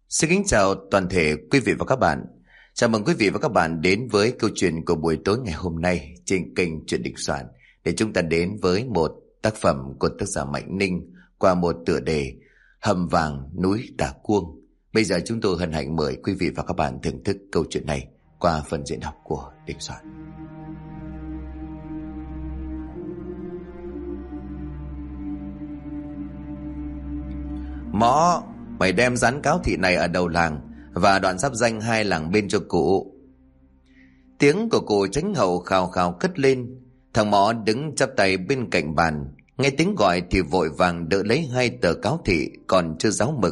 Xin kính chào toàn thể quý vị và các bạn. Chào mừng quý vị và các bạn đến với câu chuyện của buổi tối ngày hôm nay trên kênh Chuyện Đình Soạn, để chúng ta đến với một tác phẩm của tác giả Mạnh Ninh qua một tựa đề Hầm Vàng Núi Tà Cuông. Bây giờ chúng tôi hân hạnh mời quý vị và các bạn thưởng thức câu chuyện này qua phần diễn đọc của Đình Soạn. Mõ, mày đem dán cáo thị này ở đầu làng và đoạn giáp danh hai làng bên cho cụ. Tiếng của cụ Chánh Hậu khào khào cất lên. Thằng Mõ đứng chắp tay bên cạnh bàn, nghe tiếng gọi thì vội vàng đỡ lấy hai tờ cáo thị còn chưa ráo mực.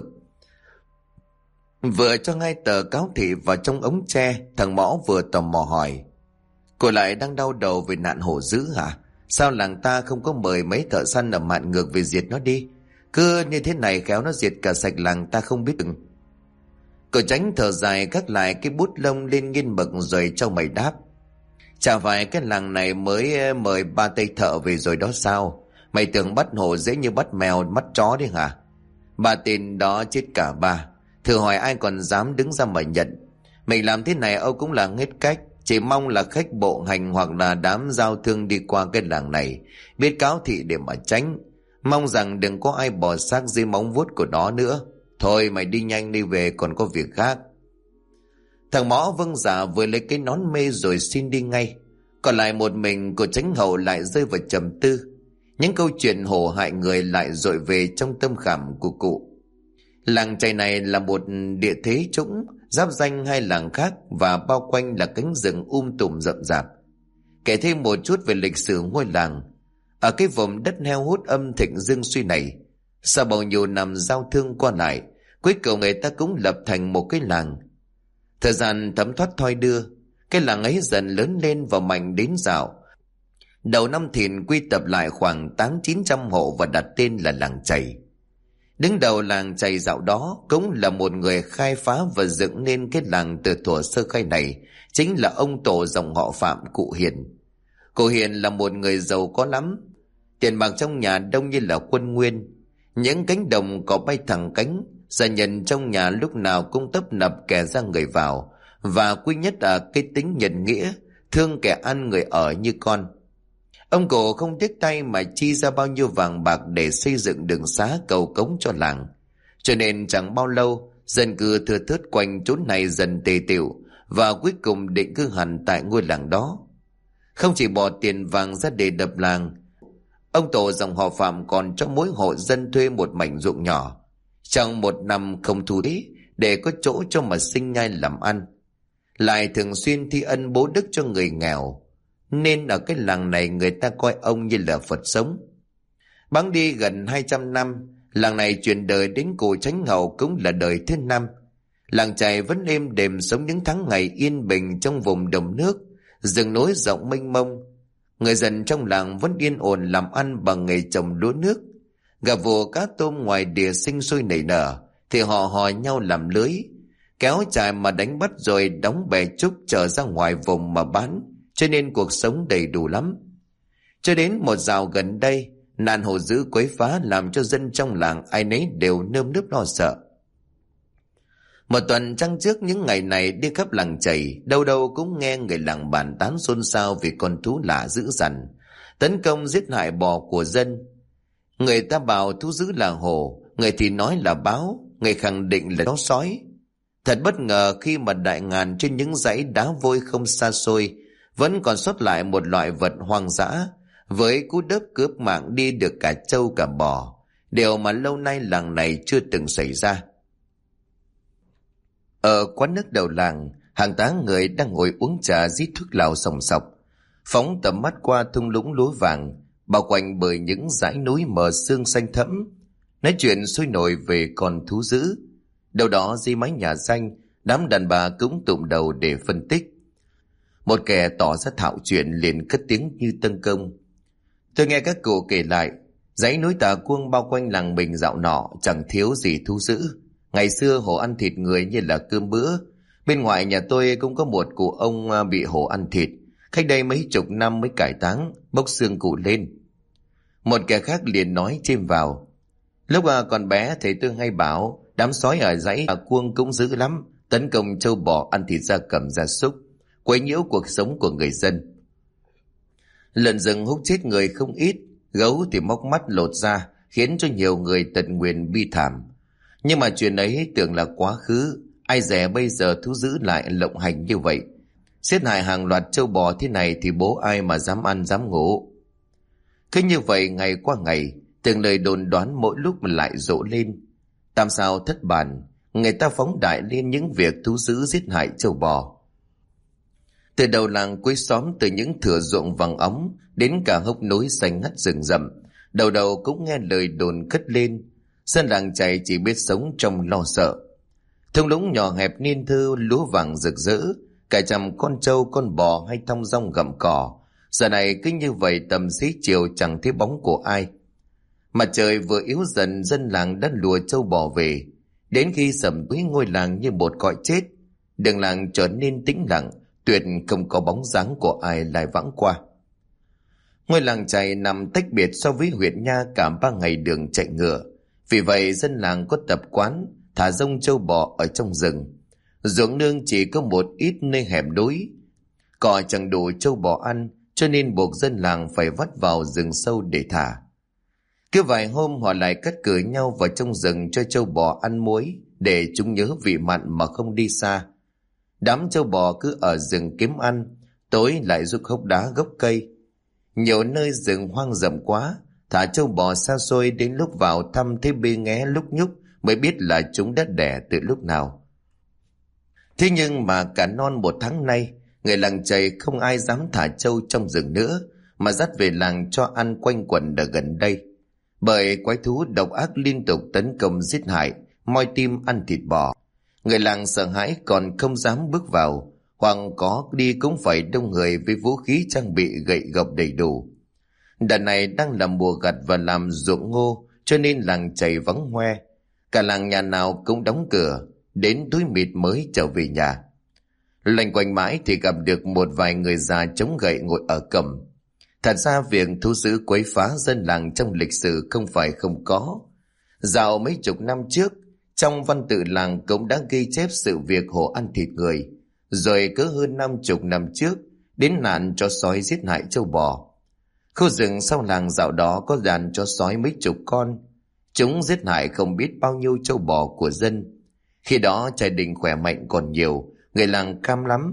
Vừa cho hai tờ cáo thị vào trong ống tre, thằng Mõ vừa tò mò hỏi: "Cô lại đang đau đầu về nạn hổ dữ hả? Sao làng ta không có mời mấy thợ săn ở mạn ngược về diệt nó đi? Cứ như thế này khéo nó diệt cả sạch làng ta không biết đừng." Cậu Chánh thở dài gác lại cái bút lông lên nghiên mực rồi cho mày đáp: "Chả phải cái làng này mới mời 3 tay thợ về rồi đó sao? Mày tưởng bắt hổ dễ như bắt mèo bắt chó đi hả? 3 tên đó chết cả 3. Thử hỏi ai còn dám đứng ra mà nhận. Mình làm thế này Âu cũng là hết cách. Chỉ mong là khách bộ hành hoặc là đám giao thương đi qua cái làng này biết cáo thị để mà tránh. Mong rằng đừng có ai bỏ xác dưới móng vuốt của nó nữa. Thôi mày đi nhanh đi về, còn có việc khác." Thằng Mõ vâng dạ vừa lấy cái nón mê rồi xin đi ngay. Còn lại một mình của Chánh Hậu lại rơi vào trầm tư. Những câu chuyện hổ hại người lại dội về trong tâm khảm của cụ. Làng chài này là một địa thế trũng, giáp danh hai làng khác và bao quanh là cánh rừng tùm rậm rạp. Kể thêm một chút về lịch sử ngôi làng. Ở cái vùng đất heo hút âm thịnh dương suy này, sau bao nhiêu năm giao thương qua lại, cuối cùng người ta cũng lập thành một cái làng. Thời gian thấm thoát thoi đưa, cái làng ấy dần lớn lên và mạnh đến dạo. Đầu năm Thìn quy tập lại khoảng 800-900 hộ và đặt tên là làng chày. Đứng đầu làng chày dạo đó cũng là một người khai phá và dựng nên cái làng từ thuở sơ khai này, chính là ông tổ dòng họ Phạm, cụ Hiền. Cụ Hiền là một người giàu có lắm. Tiền bạc trong nhà đông như là quân nguyên. Những cánh đồng có bay thẳng cánh, gia nhân trong nhà lúc nào cũng tấp nập kẻ ra người vào, và quý nhất là cái tính nhân nghĩa, thương kẻ ăn người ở như con. Ông cụ không tiếc tay mà chi ra bao nhiêu vàng bạc để xây dựng đường xá cầu cống cho làng. Cho nên chẳng bao lâu, dân cư thưa thớt quanh chốn này dần tề tựu và cuối cùng định cư hẳn tại ngôi làng đó. Không chỉ bỏ tiền vàng ra để đập làng, ông tổ dòng họ Phạm còn cho mỗi hộ dân thuê một mảnh ruộng nhỏ, trong một năm không thu thế, để có chỗ cho mà sinh nhai làm ăn. Lại thường xuyên thi ân bố đức cho người nghèo, nên ở cái làng này người ta coi ông như là Phật sống. Bẵng đi gần 200 năm, làng này truyền đời đến cụ Chánh Hậu cũng là đời thứ 5. Làng chài vẫn êm đềm sống những tháng ngày yên bình trong vùng đồng nước, rừng núi rộng mênh mông. Người dân trong làng vẫn yên ổn làm ăn bằng nghề trồng lúa nước. Gà vồ cá tôm ngoài đìa sinh sôi nảy nở thì họ hò nhau làm lưới, kéo chài mà đánh bắt rồi đóng bè trúc trở ra ngoài vùng mà bán, cho nên cuộc sống đầy đủ lắm. Cho đến một dạo gần đây, nạn hổ dữ quấy phá làm cho dân trong làng ai nấy đều nơm nớp lo sợ. Một tuần trăng trước những ngày này đi khắp làng chày, đâu đâu cũng nghe người làng bàn tán xôn xao về con thú lạ dữ dằn tấn công giết hại bò của dân. Người ta bảo thú dữ là hổ, người thì nói là báo, người khẳng định là chó sói. Thật bất ngờ khi mà đại ngàn trên những dãy đá vôi không xa xôi vẫn còn sót lại một loại vật hoang dã, với cú đớp cướp mạng đi được cả trâu cả bò, điều mà lâu nay làng này chưa từng xảy ra. Ở quán nước đầu làng, hàng tá người đang ngồi uống trà rít thuốc lào xồng xọc, phóng tầm mắt qua thung lũng lúa vàng bao quanh bởi những dãy núi mờ sương xanh thẫm, nói chuyện sôi nổi về con thú dữ. Đâu đó dưới mái nhà xanh, đám đàn bà cũng tụm đầu để phân tích. Một kẻ tỏ ra thạo chuyện liền cất tiếng như tân công: "Tôi nghe các cụ kể lại, dãy núi Tà Cuông bao quanh làng mình dạo nọ chẳng thiếu gì thú dữ. Ngày xưa hổ ăn thịt người như là cơm bữa. Bên ngoài nhà tôi cũng có một cụ ông bị hổ ăn thịt, cách đây mấy chục năm mới cải táng, bốc xương cụ lên." Một kẻ khác liền nói chêm vào: "Lúc còn bé thầy tôi hay bảo Đám sói ở dãy Bà Cuông cũng dữ lắm, tấn công trâu bò, ăn thịt gia cầm gia súc, quấy nhiễu cuộc sống của người dân. Lợn rừng húc chết người không ít, gấu thì móc mắt lột da, khiến cho nhiều người tận nguyện bi thảm. Nhưng mà chuyện ấy tưởng là quá khứ, ai dè bây giờ thú dữ lại lộng hành như vậy. Giết hại hàng loạt trâu bò thế này thì bố ai mà dám ăn dám ngủ. Cứ như vậy ngày qua ngày, từng lời đồn đoán mỗi lúc lại rộ lên. Tam sao thất bản, người ta phóng đại lên những việc thú dữ giết hại trâu bò. Từ đầu làng cuối xóm, từ những thửa ruộng vàng óng đến cả hốc núi xanh ngắt rừng rậm, đầu đầu cũng nghe lời đồn cất lên. Dân làng chài chỉ biết sống trong lo sợ. Thung lũng nhỏ hẹp niên thư lúa vàng rực rỡ, cả trăm con trâu con bò hay thong dong gặm cỏ. Giờ này cứ như vậy tầm xế chiều chẳng thấy bóng của ai. Mặt trời vừa yếu dần, dân làng đã lùa trâu bò về. Đến khi sầm tối ngôi làng như một cõi chết, đường làng trở nên tĩnh lặng, tuyệt không có bóng dáng của ai lại vãng qua. Ngôi làng chài nằm tách biệt so với huyện Nha cả 3 ngày đường chạy ngựa. Vì vậy dân làng có tập quán thả rông trâu bò ở trong rừng. Ruộng nương chỉ có một ít nơi hẻm núi, cỏ chẳng đủ trâu bò ăn, cho nên buộc dân làng phải vắt vào rừng sâu để thả. Cứ vài hôm họ lại cắt cử nhau vào trong rừng cho trâu bò ăn muối, để chúng nhớ vị mặn mà không đi xa. Đám trâu bò cứ ở rừng kiếm ăn, tối lại rút hốc đá gốc cây. Nhiều nơi rừng hoang rậm quá, thả trâu bò xa xôi, đến lúc vào thăm thấy bê nghé lúc nhúc mới biết là chúng đã đẻ từ lúc nào. Thế nhưng mà cả non 1 tháng nay, người làng chài không ai dám thả trâu trong rừng nữa, mà dắt về làng cho ăn quanh quẩn ở gần đây. Bởi quái thú độc ác liên tục tấn công giết hại, moi tim ăn thịt bò. Người làng sợ hãi còn không dám bước vào, hoặc có đi cũng phải đông người với vũ khí trang bị gậy gộc đầy đủ. Đợt này đang là mùa gặt và làm ruộng ngô, cho nên làng chài vắng hoe. Cả làng nhà nào cũng đóng cửa, đến túi mịt mới trở về nhà. Loanh quanh mãi thì gặp được một vài người già chống gậy ngồi ở cổng. Thật ra việc thú dữ quấy phá dân làng trong lịch sử không phải không có. Dạo mấy chục năm trước, trong văn tự làng cũng đã ghi chép sự việc hổ ăn thịt người. Rồi cỡ hơn 50 năm trước, đến nạn chó sói giết hại trâu bò. Khu rừng sau làng dạo đó có đàn chó sói mấy chục con. Chúng giết hại không biết bao nhiêu trâu bò của dân. Khi đó trai đình khỏe mạnh còn nhiều, người làng cam lắm.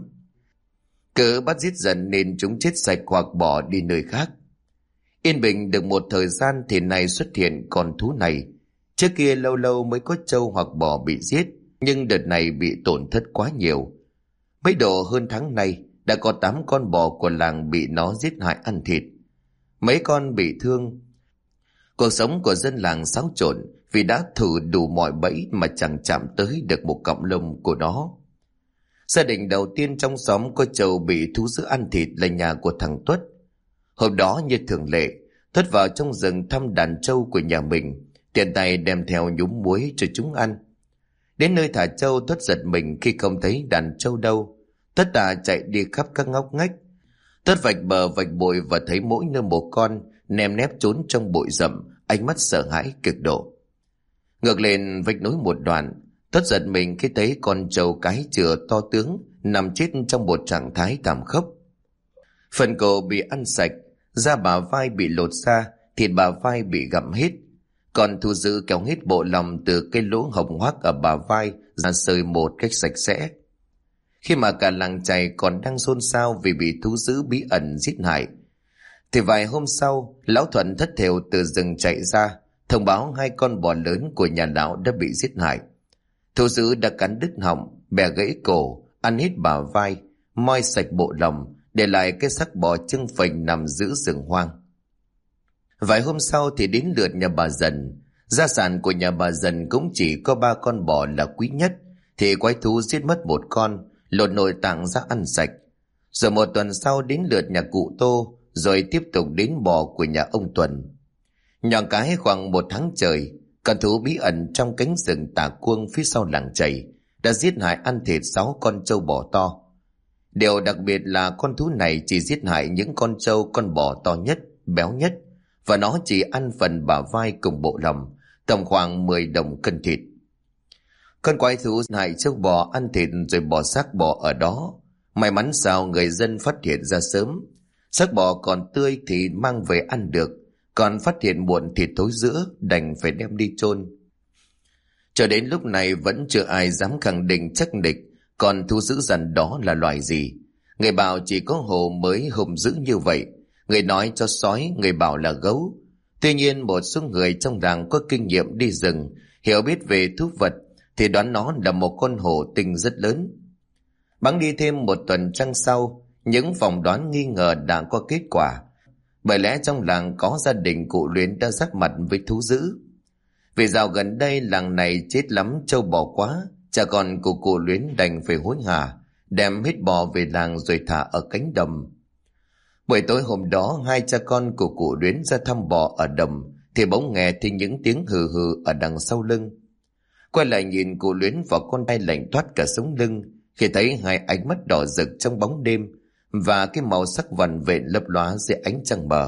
Cứ bắt giết dần nên chúng chết sạch hoặc bỏ đi nơi khác. Yên bình được một thời gian thì nay xuất hiện con thú này. Trước kia lâu lâu mới có trâu hoặc bò bị giết, nhưng đợt này bị tổn thất quá nhiều. Mấy độ hơn tháng nay, đã có 8 con bò của làng bị nó giết hại ăn thịt. Mấy con bị thương. Cuộc sống của dân làng xáo trộn vì đã thử đủ mọi bẫy mà chẳng chạm tới được một cọng lông của nó. Gia đình đầu tiên trong xóm có trâu bị thú dữ ăn thịt là nhà của thằng Tuất. Hôm đó như thường lệ, Tuất vào trong rừng thăm đàn trâu của nhà mình, tiện tay đem theo nhúng muối cho chúng ăn. Đến nơi thả trâu, Tuất giật mình khi không thấy đàn trâu đâu. Tất cả chạy đi khắp các ngóc ngách. Tuất vạch bờ vạch bụi và thấy mỗi nơi một con nèm nép trốn trong bụi rậm, ánh mắt sợ hãi cực độ. Ngược lên vách núi một đoạn, Tuất giật mình khi thấy con trâu cái chừa to tướng nằm chết trong một trạng thái thảm khốc. Phần cổ bị ăn sạch, da bả vai bị lột ra, thịt bả vai bị gặm hết. Còn thú dữ kéo hết bộ lòng từ cái lỗ hồng hoác ở bả vai ra sơi một cách sạch sẽ. Khi mà cả làng chài còn đang xôn xao vì bị thú dữ bí ẩn giết hại, thì vài hôm sau, lão Thuận thất thểu từ rừng chạy ra, thông báo 2 con bò lớn của nhà lão đã bị giết hại. Thú dữ đã cắn đứt họng, bẻ gãy cổ, ăn hết bả vai, moi sạch bộ lòng, để lại cái xác bò trưng phình nằm giữa rừng hoang. Vài hôm sau thì đến lượt nhà bà Dần. Gia sản của nhà bà Dần cũng chỉ có 3 con bò là quý nhất, thì quái thú giết mất 1 con, lột nội tạng ra ăn sạch. Rồi 1 tuần sau đến lượt nhà cụ Tô, rồi tiếp tục đến bò của nhà ông Tuần. Nhọn cái khoảng 1 tháng trời, con thú bí ẩn trong cánh rừng Tả Cuông phía sau làng chài đã giết hại ăn thịt 6 con trâu bò to. Điều đặc biệt là con thú này chỉ giết hại những con trâu con bò to nhất, béo nhất, và nó chỉ ăn phần bả vai cùng bộ lòng, tầm khoảng 10 đồng cân thịt. Con quái thú hại trâu bò ăn thịt rồi bỏ xác bò ở đó. May mắn sao người dân phát hiện ra sớm. Xác bò còn tươi thì mang về ăn được, còn phát hiện muộn thì thối rữa, đành phải đem đi chôn. Cho đến lúc này vẫn chưa ai dám khẳng định chắc địch con thú dữ dằn đó là loài gì. Người bảo chỉ có hổ mới hùng dữ như vậy, người nói cho sói, người bảo là gấu. Tuy nhiên một số người trong làng có kinh nghiệm đi rừng, hiểu biết về thú vật, thì đoán nó là một con hổ tinh rất lớn. Bắn đi thêm một tuần trăng sau, những phỏng đoán nghi ngờ đã có kết quả. Bởi lẽ trong làng có gia đình cụ Luyến đã giáp mặt với thú dữ. Vì dạo gần đây làng này chết lắm trâu bò quá, cha con của cụ Luyến đành phải hối hả, đem hết bò về làng rồi thả ở cánh đồng. Buổi tối hôm đó, hai cha con của cụ Luyến ra thăm bò ở đồng, thì bỗng nghe thấy những tiếng hừ hừ ở đằng sau lưng. Quay lại nhìn cụ Luyến và con trai lạnh toát cả sống lưng, khi thấy hai ánh mắt đỏ rực trong bóng đêm và cái màu sắc vằn vện lấp lóa dưới ánh trăng mờ.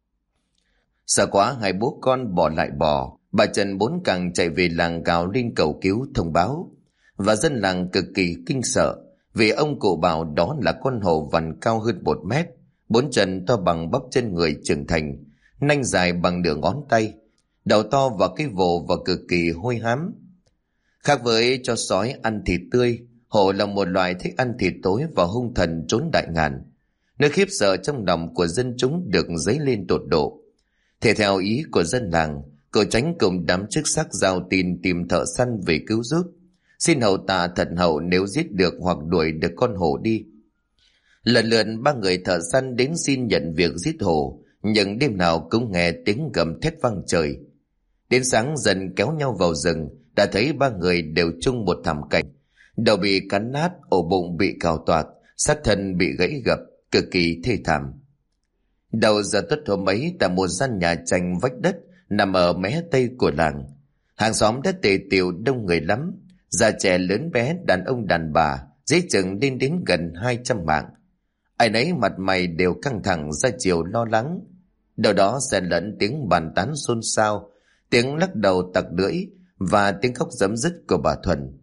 Sợ quá, hai bố con bỏ lại bò. Bà Trần bốn càng chạy về làng gào lên cầu cứu thông báo, và dân làng cực kỳ kinh sợ vì ông cụ bảo đó là con hổ vằn cao hơn 1 mét, 4 chân to bằng bắp chân người trưởng thành, nanh dài bằng nửa ngón tay, đầu to và cái vồ và cực kỳ hôi hám. Khác với cho sói ăn thịt tươi, hổ là một loài thích ăn thịt tối và hung thần trốn đại ngàn. Nơi khiếp sợ trong lòng của dân chúng được dấy lên tột độ. Thể theo ý của dân làng, cậu Tránh cùng đám chức sắc giao tin tìm thợ săn về cứu giúp, xin hậu tạ thật hậu nếu giết được hoặc đuổi được con hổ đi. Lần lượt 3 người thợ săn đến xin nhận việc giết hổ, nhưng đêm nào cũng nghe tiếng gầm thét vang trời. Đến sáng dần kéo nhau vào rừng, đã thấy 3 người đều chung một thảm cảnh: đầu bị cắn nát, ổ bụng bị cào toạc, xác thân bị gãy gập, cực kỳ thê thảm. Đầu giờ tuất hôm ấy, tại một gian nhà tranh vách đất nằm ở mé tây của làng, hàng xóm đã tề tiệu đông người lắm, già trẻ lớn bé, đàn ông đàn bà, dễ chừng lên đến gần 200 mạng. Ai nấy mặt mày đều căng thẳng, ra chiều lo lắng. Đầu đó xen lẫn tiếng bàn tán xôn xao, tiếng lắc đầu tặc lưỡi và tiếng khóc rấm rứt của bà Thuần.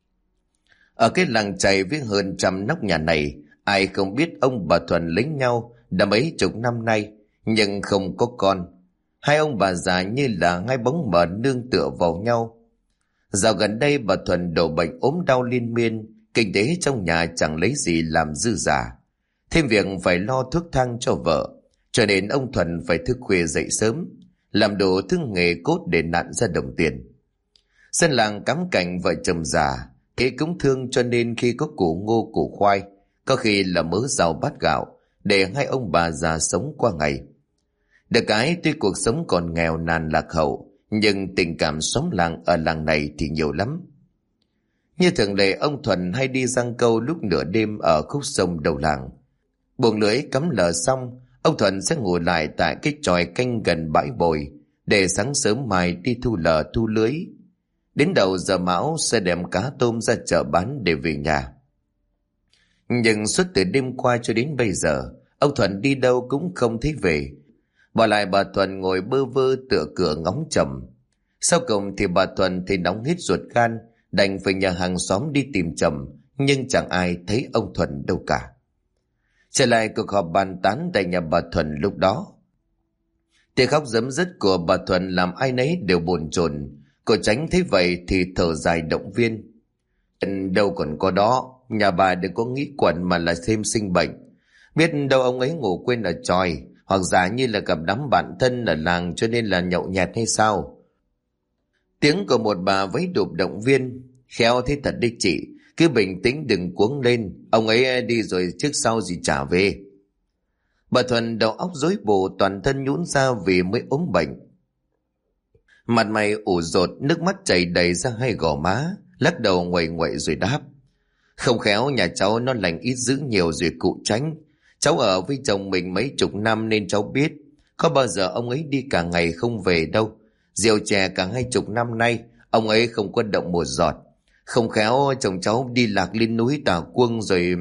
Ở cái làng chài với hơn 100 nóc nhà này, ai không biết ông bà Thuần lấy nhau đã mấy chục năm nay, nhưng không có con. Hai ông bà già như là hai bóng mờ nương tựa vào nhau. Dạo gần đây bà Thuần đổ bệnh ốm đau liên miên, kinh tế trong nhà chẳng lấy gì làm dư giả. Thêm việc phải lo thuốc thang cho vợ, cho nên ông Thuần phải thức khuya dậy sớm, làm đồ thứ nghề cốt để nặn ra đồng tiền. Dân làng cắm cảnh vợ chồng già, thế cũng thương, cho nên khi có củ ngô củ khoai, có khi là mớ rau bát gạo, để hai ông bà già sống qua ngày. Được cái tuy cuộc sống còn nghèo nàn lạc hậu, nhưng tình cảm xóm làng ở làng này thì nhiều lắm. Như thường lệ, ông Thuần hay đi giăng câu lúc nửa đêm ở khúc sông đầu làng. Buồng lưới cắm lờ xong, ông Thuần sẽ ngủ lại tại cái chòi canh gần bãi bồi, để sáng sớm mai đi thu lờ thu lưới. Đến đầu giờ mão sẽ đem cá tôm ra chợ bán để về nhà. Nhưng suốt từ đêm qua cho đến bây giờ, ông Thuần đi đâu cũng không thấy về. Bỏ lại bà Thuần ngồi bơ vơ tựa cửa ngóng chồng. Sau cùng thì bà Thuần thì nóng hết ruột gan, đành phải nhờ hàng xóm đi tìm chồng, nhưng chẳng ai thấy ông Thuần đâu cả. Trở lại cuộc họp bàn tán tại nhà bà Thuần lúc đó, tiếng khóc rấm rứt của bà Thuần làm ai nấy đều bồn chồn. Cô Tránh thấy vậy thì thở dài động viên: đâu còn có đó, nhà bà đừng có nghĩ quẩn mà là thêm sinh bệnh. Biết đâu ông ấy ngủ quên ở chòi, hoặc giả như là gặp đám bạn thân ở làng cho nên là nhậu nhẹt hay sao. Tiếng của một bà vẫy đụp động viên: khéo thế thật đấy chị, cứ bình tĩnh đừng cuống lên, ông ấy đi rồi trước sau gì trả về. Bà Thuần đầu óc rối bù, toàn thân nhũn ra vì mới ốm bệnh. Mặt mày ủ rột, nước mắt chảy đầy ra hai gò má, lắc đầu nguậy nguậy rồi đáp: không khéo nhà cháu nó lành ít dữ nhiều rồi cụ Tránh. Cháu ở với chồng mình mấy chục năm nên cháu biết, có bao giờ ông ấy đi cả ngày không về đâu. Rượu chè cả 20 năm nay, ông ấy không có động một giọt. Không khéo chồng cháu đi lạc lên núi Tà Quân rồi...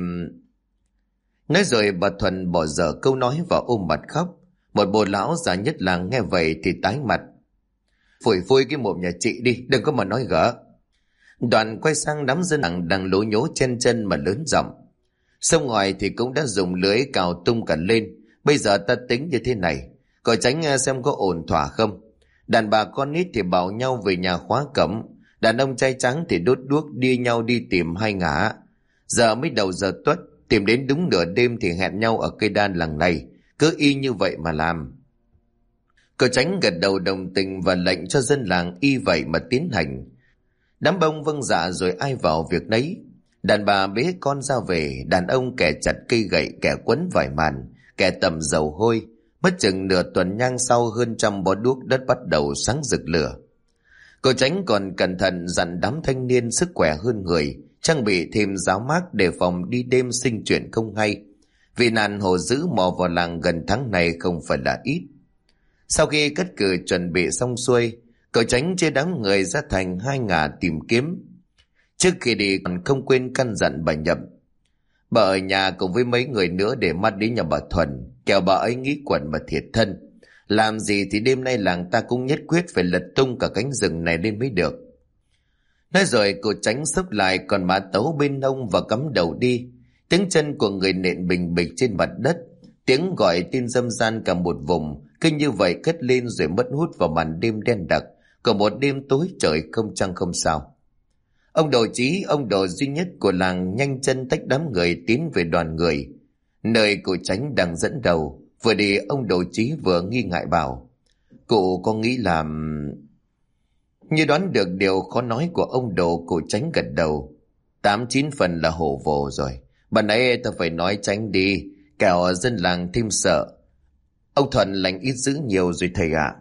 Nói rồi bà Thuần bỏ dở câu nói và ôm mặt khóc. Một bồ lão già nhất làng nghe vậy thì tái mặt: phủi phui cái mồm nhà chị đi, đừng có mà nói gỡ. Đoàn quay sang đám dân làng đang lố nhố chen chân mà lớn giọng: Sông ngoài thì cũng đã dùng lưới cào tung cả lên, bây giờ ta tính như thế này, coi tránh xem có ổn thỏa không. Đàn bà con nít thì bảo nhau về nhà khóa cổng, đàn ông trai trắng thì đốt đuốc đi nhau đi tìm hai ngả. Giờ mới đầu giờ tuất, tìm đến đúng nửa đêm thì hẹn nhau ở cây đan làng này, cứ y như vậy mà làm. Cậu tránh gật đầu đồng tình và lệnh cho dân làng y vậy mà tiến hành. Đám bông vâng dạ rồi ai vào việc nấy. Đàn bà bế con ra về, đàn ông kẻ chặt cây gậy, kẻ quấn vải màn, kẻ tầm dầu hôi. Mất chừng nửa tuần nhang sau, hơn 100 bó đuốc đất bắt đầu sáng rực lửa. Cậu tránh còn cẩn thận dặn đám thanh niên sức khỏe hơn người, trang bị thêm giáo mác đề phòng đi đêm sinh chuyện không hay. Vì nạn hổ dữ mò vào làng gần tháng này không phải là ít. Sau khi cất cử chuẩn bị xong xuôi, cậu tránh chia đám người ra thành hai ngả tìm kiếm. Trước khi đi còn không quên căn dặn bà Nhậm: Bà ở nhà cùng với mấy người nữa để mắt đến nhà bà Thuần, kẻo bà ấy nghĩ quẩn mà thiệt thân. Làm gì thì đêm nay làng ta cũng nhất quyết phải lật tung cả cánh rừng này lên mới được. Nói rồi cậu tránh xốc lại còn mã tấu bên hông và cắm đầu đi. Tiếng chân của người nện bình bịch trên mặt đất, tiếng gọi tin râm ran cả một vùng, cứ như vậy cất lên rồi mất hút vào màn đêm đen đặc của một đêm tối trời không trăng không sao. Ông Đồ Chí, ông Đồ duy nhất của làng, nhanh chân tách đám người tiến về đoàn người, nơi cụ tránh đang dẫn đầu. Vừa đi ông Đồ Chí vừa nghi ngại bảo: Cụ có nghĩ làm... Như đoán được điều khó nói của ông Đồ, cụ tránh gật đầu: 8-9 phần là hổ vồ rồi. Bà nãy ta phải nói tránh đi, kẻo dân làng thêm sợ. Ông Thuần lành ít dữ nhiều rồi thầy ạ.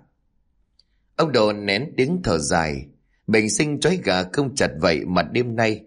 Ông Đồ nén tiếng thở dài: Bình sinh trói gà không chặt vậy mà đêm nay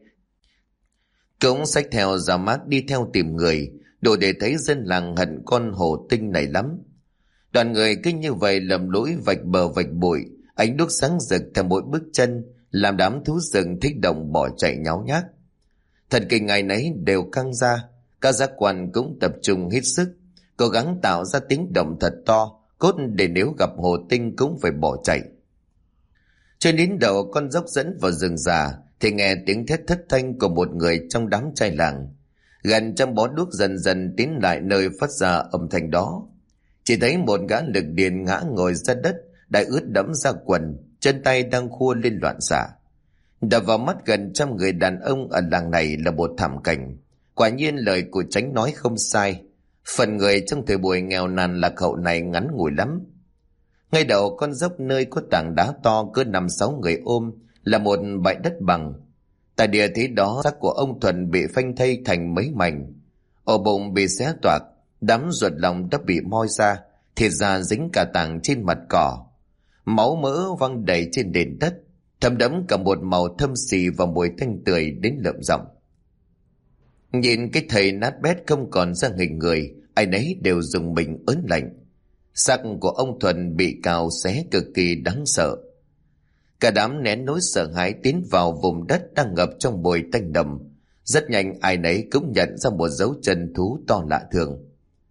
cũng xách theo ra mác đi theo tìm người, đủ để thấy dân làng hận con hổ tinh này lắm. Đoàn người cứ như vậy lầm lũi vạch bờ vạch bụi, ánh đuốc sáng rực theo mỗi bước chân, làm đám thú rừng thích động bỏ chạy nháo nhác. Thần kinh ngày nấy đều căng ra, các giác quan cũng tập trung hết sức, cố gắng tạo ra tiếng động thật to, cốt để nếu gặp hồ tinh cũng phải bỏ chạy. Trên đến đầu con dốc dẫn vào rừng già thì nghe tiếng thét thất thanh của một người trong đám trai làng. Gần 100 bó đuốc dần dần tiến lại nơi phát ra âm thanh đó. Chỉ thấy một gã lực điền ngã ngồi ra đất, đã ướt đẫm ra quần, chân tay đang khua lên loạn xạ. Đập vào mắt gần 100 người đàn ông ở làng này là một thảm cảnh. Quả nhiên lời của Chánh nói không sai, phần người trong thời buổi nghèo nàn lạc hậu này ngắn ngủi lắm. Ngay đầu con dốc nơi có tảng đá to cỡ 5-6 người ôm là một bãi đất bằng. Tại địa thế đó, xác của ông Thuần bị phanh thây thành mấy mảnh, ổ bụng bị xé toạc, đám ruột lòng đã bị moi ra, thịt da dính cả tảng trên mặt cỏ, máu mỡ văng đầy trên nền đất, thấm đẫm cả một màu thâm xì và mùi thanh tưởi đến lợm giọng. Nhìn cái thầy nát bét không còn ra hình người, ai nấy đều dùng mình ớn lạnh. Xác của ông Thuần bị cào xé cực kỳ đáng sợ. Cả đám nén nỗi sợ hãi tiến vào vùng đất đang ngập trong mùi tanh đậm. Rất nhanh ai nấy cũng nhận ra một dấu chân thú to lạ thường.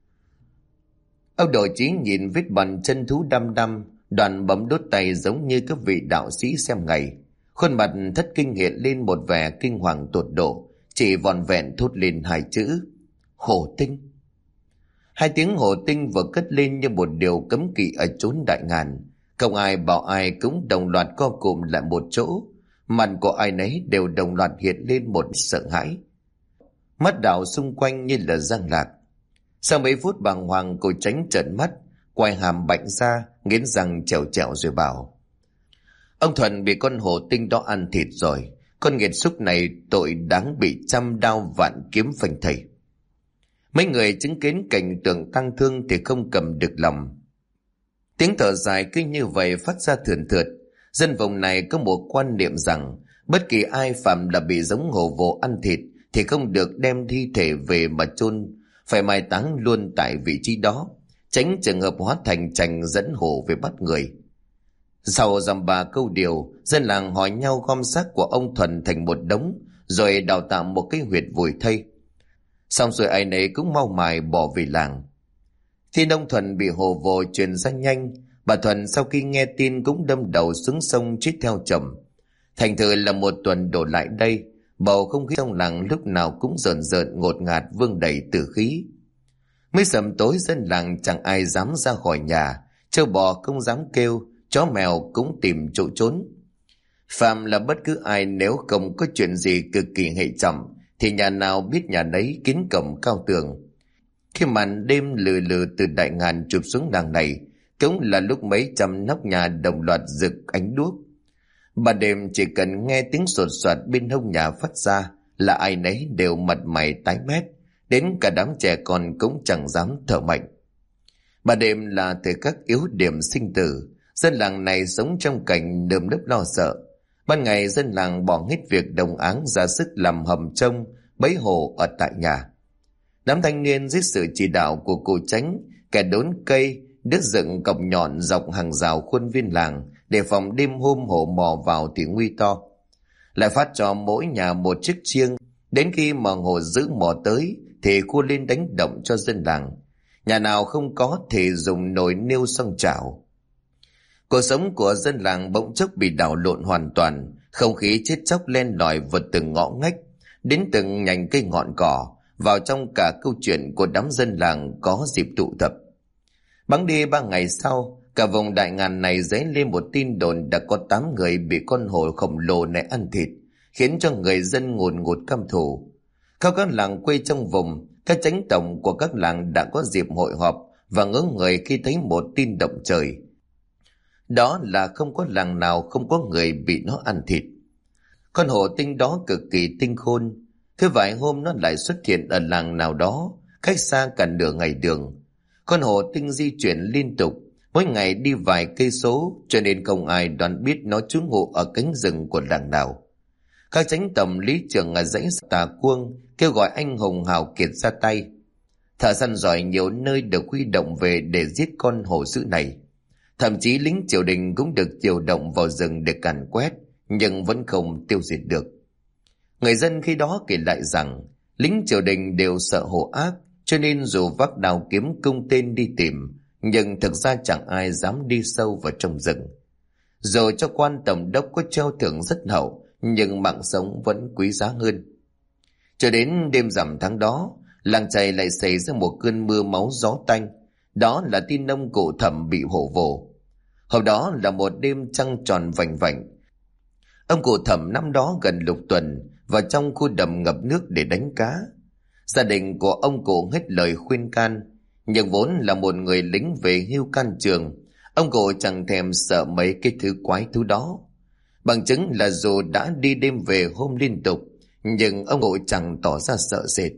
Ông Đội Chí nhìn vết bàn chân thú đăm đăm, đoàn bấm đốt tay giống như các vị đạo sĩ xem ngày. Khuôn mặt thất kinh hiện lên một vẻ kinh hoàng tột độ, chỉ vòn vẹn thốt lên 2 chữ: hổ tinh. 2 tiếng hổ tinh vừa cất lên như một điều cấm kỵ ở chốn đại ngàn. Không ai bảo ai cũng đồng loạt co cụm lại một chỗ, mặt của ai nấy đều đồng loạt hiện lên một sợ hãi. Mắt đảo xung quanh như là giang lạc. Sau mấy phút bàng hoàng, cô Tránh trợn mắt, quay hàm bạnh ra, nghiến răng trèo trèo rồi bảo: ông Thuần bị con hổ tinh đó ăn thịt rồi. Con nghiệt xúc này tội đáng bị 100 đao vạn kiếm phanh thây. Mấy người chứng kiến cảnh tượng tang thương thì không cầm được lòng. Tiếng thở dài cứ như vậy phát ra thườn thượt. Dân vùng này có một quan niệm rằng bất kỳ ai phạm là bị giống hổ vồ ăn thịt thì không được đem thi thể về mà chôn, phải mai táng luôn tại vị trí đó, tránh trường hợp hóa thành chành dẫn hổ về bắt người. Sau dăm ba câu điều, dân làng hỏi nhau gom xác của ông Thuần thành một đống, rồi đào tạo một cái huyệt vùi thây. Xong rồi ai nấy cũng mau mài bỏ về làng. Tin ông Thuần bị hổ vồ truyền ra nhanh, bà Thuần sau khi nghe tin cũng đâm đầu xuống sông chết theo chồng. Thành thử là một tuần đổ lại đây, bầu không khí trong làng lúc nào cũng rợn rợn ngột ngạt, vương đầy tử khí. Mới sầm tối dân làng chẳng ai dám ra khỏi nhà, trâu bò không dám kêu, chó mèo cũng tìm chỗ trốn. Phàm là bất cứ ai nếu không có chuyện gì cực kỳ hệ trọng thì nhà nào biết nhà nấy kín cổng cao tường. Khi màn đêm lừ lừ từ đại ngàn chụp xuống làng này, cũng là lúc mấy trăm nóc nhà đồng loạt rực ánh đuốc. Ban đêm chỉ cần nghe tiếng sột soạt bên hông nhà phát ra là ai nấy đều mặt mày tái mét, đến cả đám trẻ con cũng chẳng dám thở mạnh. Ban đêm là thời khắc yếu điểm sinh tử, dân làng này sống trong cảnh nơm nớp lo sợ. Ban ngày dân làng bỏ hết việc đồng áng ra sức làm hầm trông, bẫy hồ ở tại nhà. Đám thanh niên dưới sự chỉ đạo của cụ Chánh, kẻ đốn cây, đứt dựng cọc nhọn dọc hàng rào khuôn viên làng để phòng đêm hôm hổ mò vào thì nguy to. Lại phát cho mỗi nhà một chiếc chiêng, đến khi mà hổ dữ mò tới thì khu lên đánh động cho dân làng. Nhà nào không có thì dùng nồi niêu xông chảo. Cuộc sống của dân làng bỗng chốc bị đảo lộn hoàn toàn, không khí chết chóc len lỏi vượt từng ngõ ngách, đến từng nhành cây ngọn cỏ, vào trong cả câu chuyện của đám dân làng có dịp tụ tập. Bẵng đi 3 ngày sau, cả vùng đại ngàn này dấy lên một tin đồn đã có 8 người bị con hổ khổng lồ này ăn thịt, khiến cho người dân ngùn ngụt căm thù. Khắp các làng quê trong vùng, các chánh tổng của các làng đã có dịp hội họp và ngỡ người khi thấy một tin động trời. Đó là không có làng nào không có người bị nó ăn thịt. Con hổ tinh đó cực kỳ tinh khôn. Thế vài hôm nó lại xuất hiện ở làng nào đó, cách xa cả nửa ngày đường. Con hổ tinh di chuyển liên tục, mỗi ngày đi vài cây số, cho nên không ai đoán biết nó trú ngụ ở cánh rừng của làng nào. Các chánh tổng lý trưởng ở dãy Tà Cuông kêu gọi anh hùng hào kiệt ra tay. Thợ săn giỏi nhiều nơi được huy động về để giết con hổ dữ này. Thậm chí lính triều đình cũng được điều động vào rừng để càn quét, nhưng vẫn không tiêu diệt được. Người dân khi đó kể lại rằng lính triều đình đều sợ hổ ác, cho nên dù vác đao kiếm cung tên đi tìm, nhưng thực ra chẳng ai dám đi sâu vào trong rừng. Rồi cho quan tổng đốc có treo thưởng rất hậu, nhưng mạng sống vẫn quý giá hơn. Cho đến đêm rằm tháng đó, làng chài lại xảy ra một cơn mưa máu gió tanh. Đó là tin ông cụ Thẩm bị hổ vồ. Hôm đó là một đêm trăng tròn vành vạnh. Ông cụ Thẩm năm đó gần lục tuần vào trong khu đầm ngập nước để đánh cá. Gia đình của ông cụ hết lời khuyên can, nhưng vốn là một người lính về hưu can trường, ông cụ chẳng thèm sợ mấy cái thứ quái thú đó. Bằng chứng là dù đã đi đêm về hôm liên tục, nhưng ông cụ chẳng tỏ ra sợ sệt.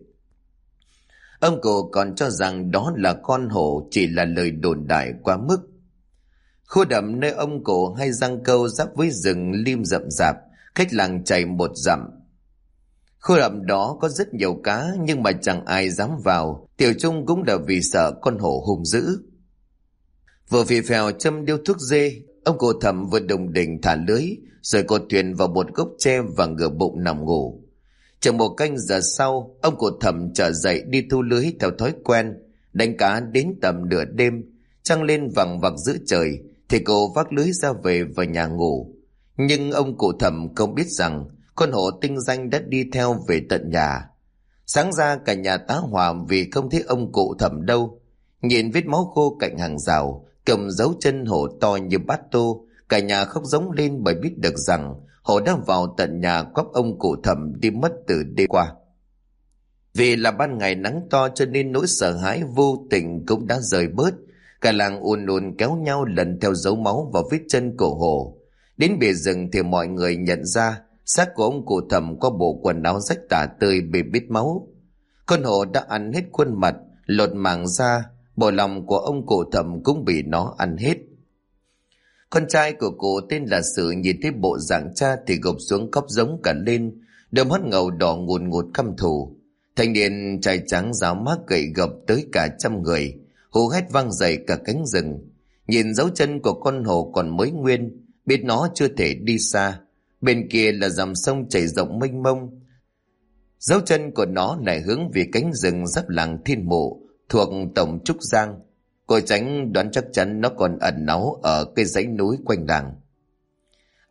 Ông cụ còn cho rằng đó là con hổ chỉ là lời đồn đại quá mức. Khu đầm nơi ông cụ hay giăng câu giáp với rừng lim rậm rạp, cách làng chài 1 dặm. Khu đầm đó có rất nhiều cá, nhưng mà chẳng ai dám vào, tiểu chung cũng là vì sợ con hổ hung dữ. Vừa phì phèo châm điếu thuốc dê, ông cụ Thẩm vừa đùng đỉnh thả lưới, rồi cột thuyền vào một gốc tre và ngửa bụng nằm ngủ. Chừng 1 canh giờ sau, ông cụ Thẩm trở dậy đi thu lưới theo thói quen, đánh cá đến tầm nửa đêm, trăng lên vằng vặc giữa trời, thì cô vác lưới ra về vào nhà ngủ. Nhưng ông cụ Thẩm không biết rằng con hổ tinh danh đã đi theo về tận nhà. Sáng ra cả nhà tá hỏa vì không thấy ông cụ Thẩm đâu. Nhìn vết máu khô cạnh hàng rào, cầm dấu chân hổ to như bát tô, cả nhà khóc rống lên bởi biết được rằng hổ đã vào tận nhà quắp ông cụ Thẩm đi mất từ đêm qua. Vì là ban ngày nắng to cho nên nỗi sợ hãi vô tình cũng đã rời bớt. Cả làng ùn ùn kéo nhau lần theo dấu máu vào vết chân của hổ. Đến bìa rừng thì mọi người nhận ra xác của ông cụ Thẩm có bộ quần áo rách tả tơi bị bít máu. Con hổ đã ăn hết khuôn mặt, lột màng da, bộ lòng của ông cụ Thẩm cũng bị nó ăn hết. Con trai của cụ tên là Sử nhìn thấy bộ dạng cha thì gục xuống khóc giống cả lên, đôi mắt ngầu đỏ ngùn ngụt căm thù. Thanh niên trai trắng ráo mác gậy gộc tới cả 100 người, hú hét vang dậy cả cánh rừng. Nhìn dấu chân của con hổ còn mới nguyên, biết nó chưa thể đi xa. Bên kia là dòng sông chảy rộng mênh mông, dấu chân của nó lại hướng về cánh rừng giáp làng Thiên Mộ thuộc tổng Trúc Giang. Cô Tránh đoán chắc chắn nó còn ẩn náu ở cái dãy núi quanh làng.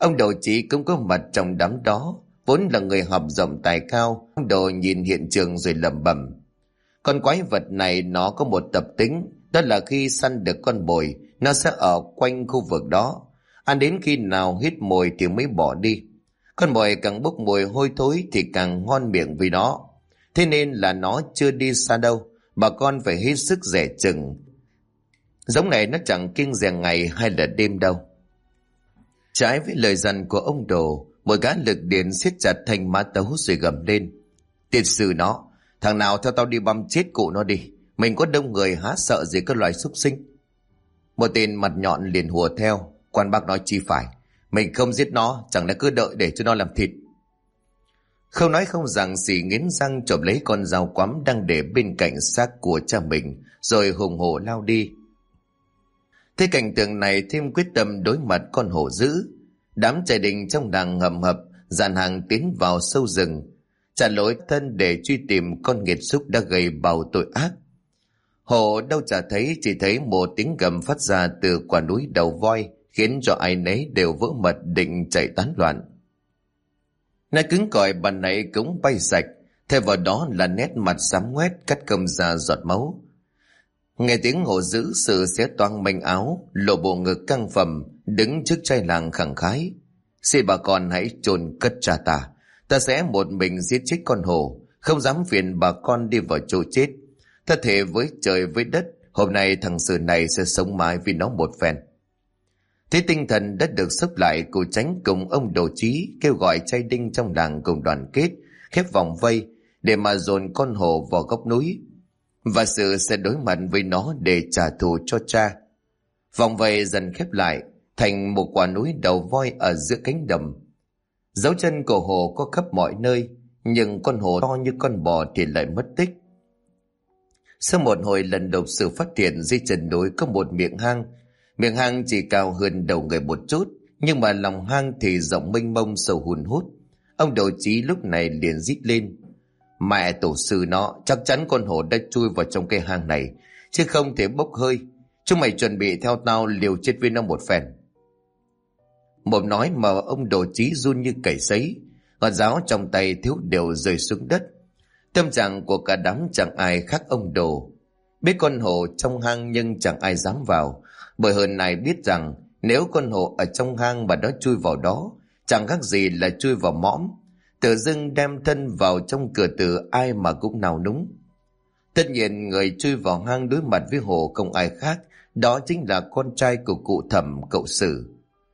Ông Đồ Chí cũng có mặt trong đám đó, vốn là người học rộng tài cao. Ông Đồ nhìn hiện trường rồi lẩm bẩm: con quái vật này nó có một tập tính, đó là khi săn được con mồi, nó sẽ ở quanh khu vực đó, ăn đến khi nào hít mồi thì mới bỏ đi. Con mồi càng bốc mùi hôi thối thì càng ngon miệng vì nó. Thế nên là nó chưa đi xa đâu, bà con phải hết sức dè chừng. Giống này nó chẳng kiêng dè ngày hay là đêm đâu. Trái với lời dặn của ông Đồ, một gã lực điện siết chặt thanh mã tấu rồi gầm lên: tiền sử nó, thằng nào theo tao đi băm chết cụ nó đi, mình có đông người há sợ gì cái loài súc sinh. Một tên mặt nhọn liền hùa theo: quan bác nói chi phải, mình không giết nó, chẳng lẽ cứ đợi để cho nó làm thịt. Không nói không rằng, xỉ nghiến răng chộp lấy con dao quắm đang để bên cạnh xác của cha mình, rồi hùng hổ lao đi. Thế cảnh tượng này thêm quyết tâm đối mặt con hổ dữ. Đám trai đình trong làng ngầm hập dàn hàng tiến vào sâu rừng, trả lối thân để truy tìm con nghiệt xúc đã gây bao tội ác. Hổ đâu chả thấy, chỉ thấy một tiếng gầm phát ra từ quả núi đầu voi, khiến cho ai nấy đều vỡ mật định chạy tán loạn. Nét cứng cỏi bàn nãy cũng bay sạch, thay vào đó là nét mặt xám ngoét cắt câm ra giọt máu. Nghe tiếng hổ dữ, sự xé toang manh áo, lộ bộ ngực căng phầm, đứng trước trai làng khẳng khái: xin bà con hãy chôn cất cha ta, ta sẽ một mình giết chết con hổ, không dám phiền bà con đi vào chỗ chết. Ta thề với trời với đất, hôm nay thằng Sử này sẽ sống mãi vì nó một phen. Thế tinh thần đã được xốc lại, cụ Chánh cùng ông Đồ Chí kêu gọi trai đinh trong làng cùng đoàn kết, khép vòng vây để mà dồn con hổ vào góc núi, và Sử sẽ đối mặt với nó để trả thù cho cha. Vòng vây dần khép lại thành một quả núi đầu voi ở giữa cánh đồng. Dấu chân của hổ có khắp mọi nơi, nhưng con hổ to như con bò thì lại mất tích. Sau một hồi lần đột Sử phát hiện dưới chân núi có một miệng hang. Miệng hang chỉ cao hơn đầu người một chút, nhưng mà lòng hang thì rộng mênh mông sâu hun hút. Ông Đồ Chí lúc này liền rít lên: mẹ tổ sư nó, chắc chắn con hổ đã chui vào trong cái hang này, chứ không thể bốc hơi. Chúng mày chuẩn bị theo tao liều chết với nó một phen. Một nói mà ông Đồ Chí run như cầy sấy, ngọn giáo trong tay thiếu đều rơi xuống đất. Tâm trạng của cả đám chẳng ai khác ông Đồ. Biết con hổ trong hang nhưng chẳng ai dám vào, bởi hơn này biết rằng nếu con hổ ở trong hang mà nó chui vào đó, chẳng khác gì là chui vào mõm, tự dưng đem thân vào trong cửa tử, ai mà cũng nào núng. Tất nhiên người chui vào hang đối mặt với hổ không ai khác, đó chính là con trai của cụ Thẩm, cậu Sử.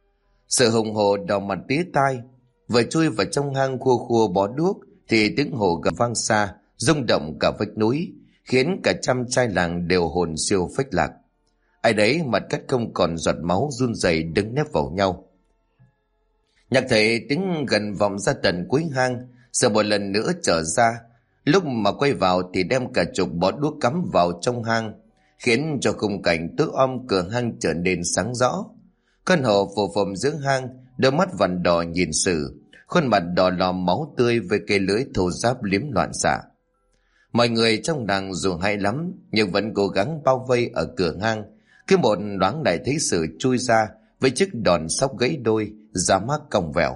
Sử hùng hổ đỏ mặt tía tai, vừa chui vào trong hang khua khua bó đuốc thì tiếng hổ gầm vang xa, rung động cả vách núi, khiến cả trăm trai làng đều hồn siêu phách lạc. Ai đấy mặt cắt không còn giọt máu, run rẩy đứng nép vào nhau. Nhạc thấy tiếng gần vọng ra tận cuối hang, Sử một lần nữa trở ra. Lúc mà quay vào thì đem cả chục bó đuốc cắm vào trong hang, khiến cho khung cảnh tối om cửa hang trở nên sáng rõ. Con hổ phù phồng giữa hang, đôi mắt vằn đỏ nhìn Sử, khuôn mặt đỏ lò máu tươi với cây lưỡi thô ráp liếm loạn xạ. Mọi người trong làng dù hay lắm nhưng vẫn cố gắng bao vây ở cửa hang. Cứ một loáng lại thấy Sử chui ra với chiếc đòn sóc gãy đôi, da mắt cong vẹo.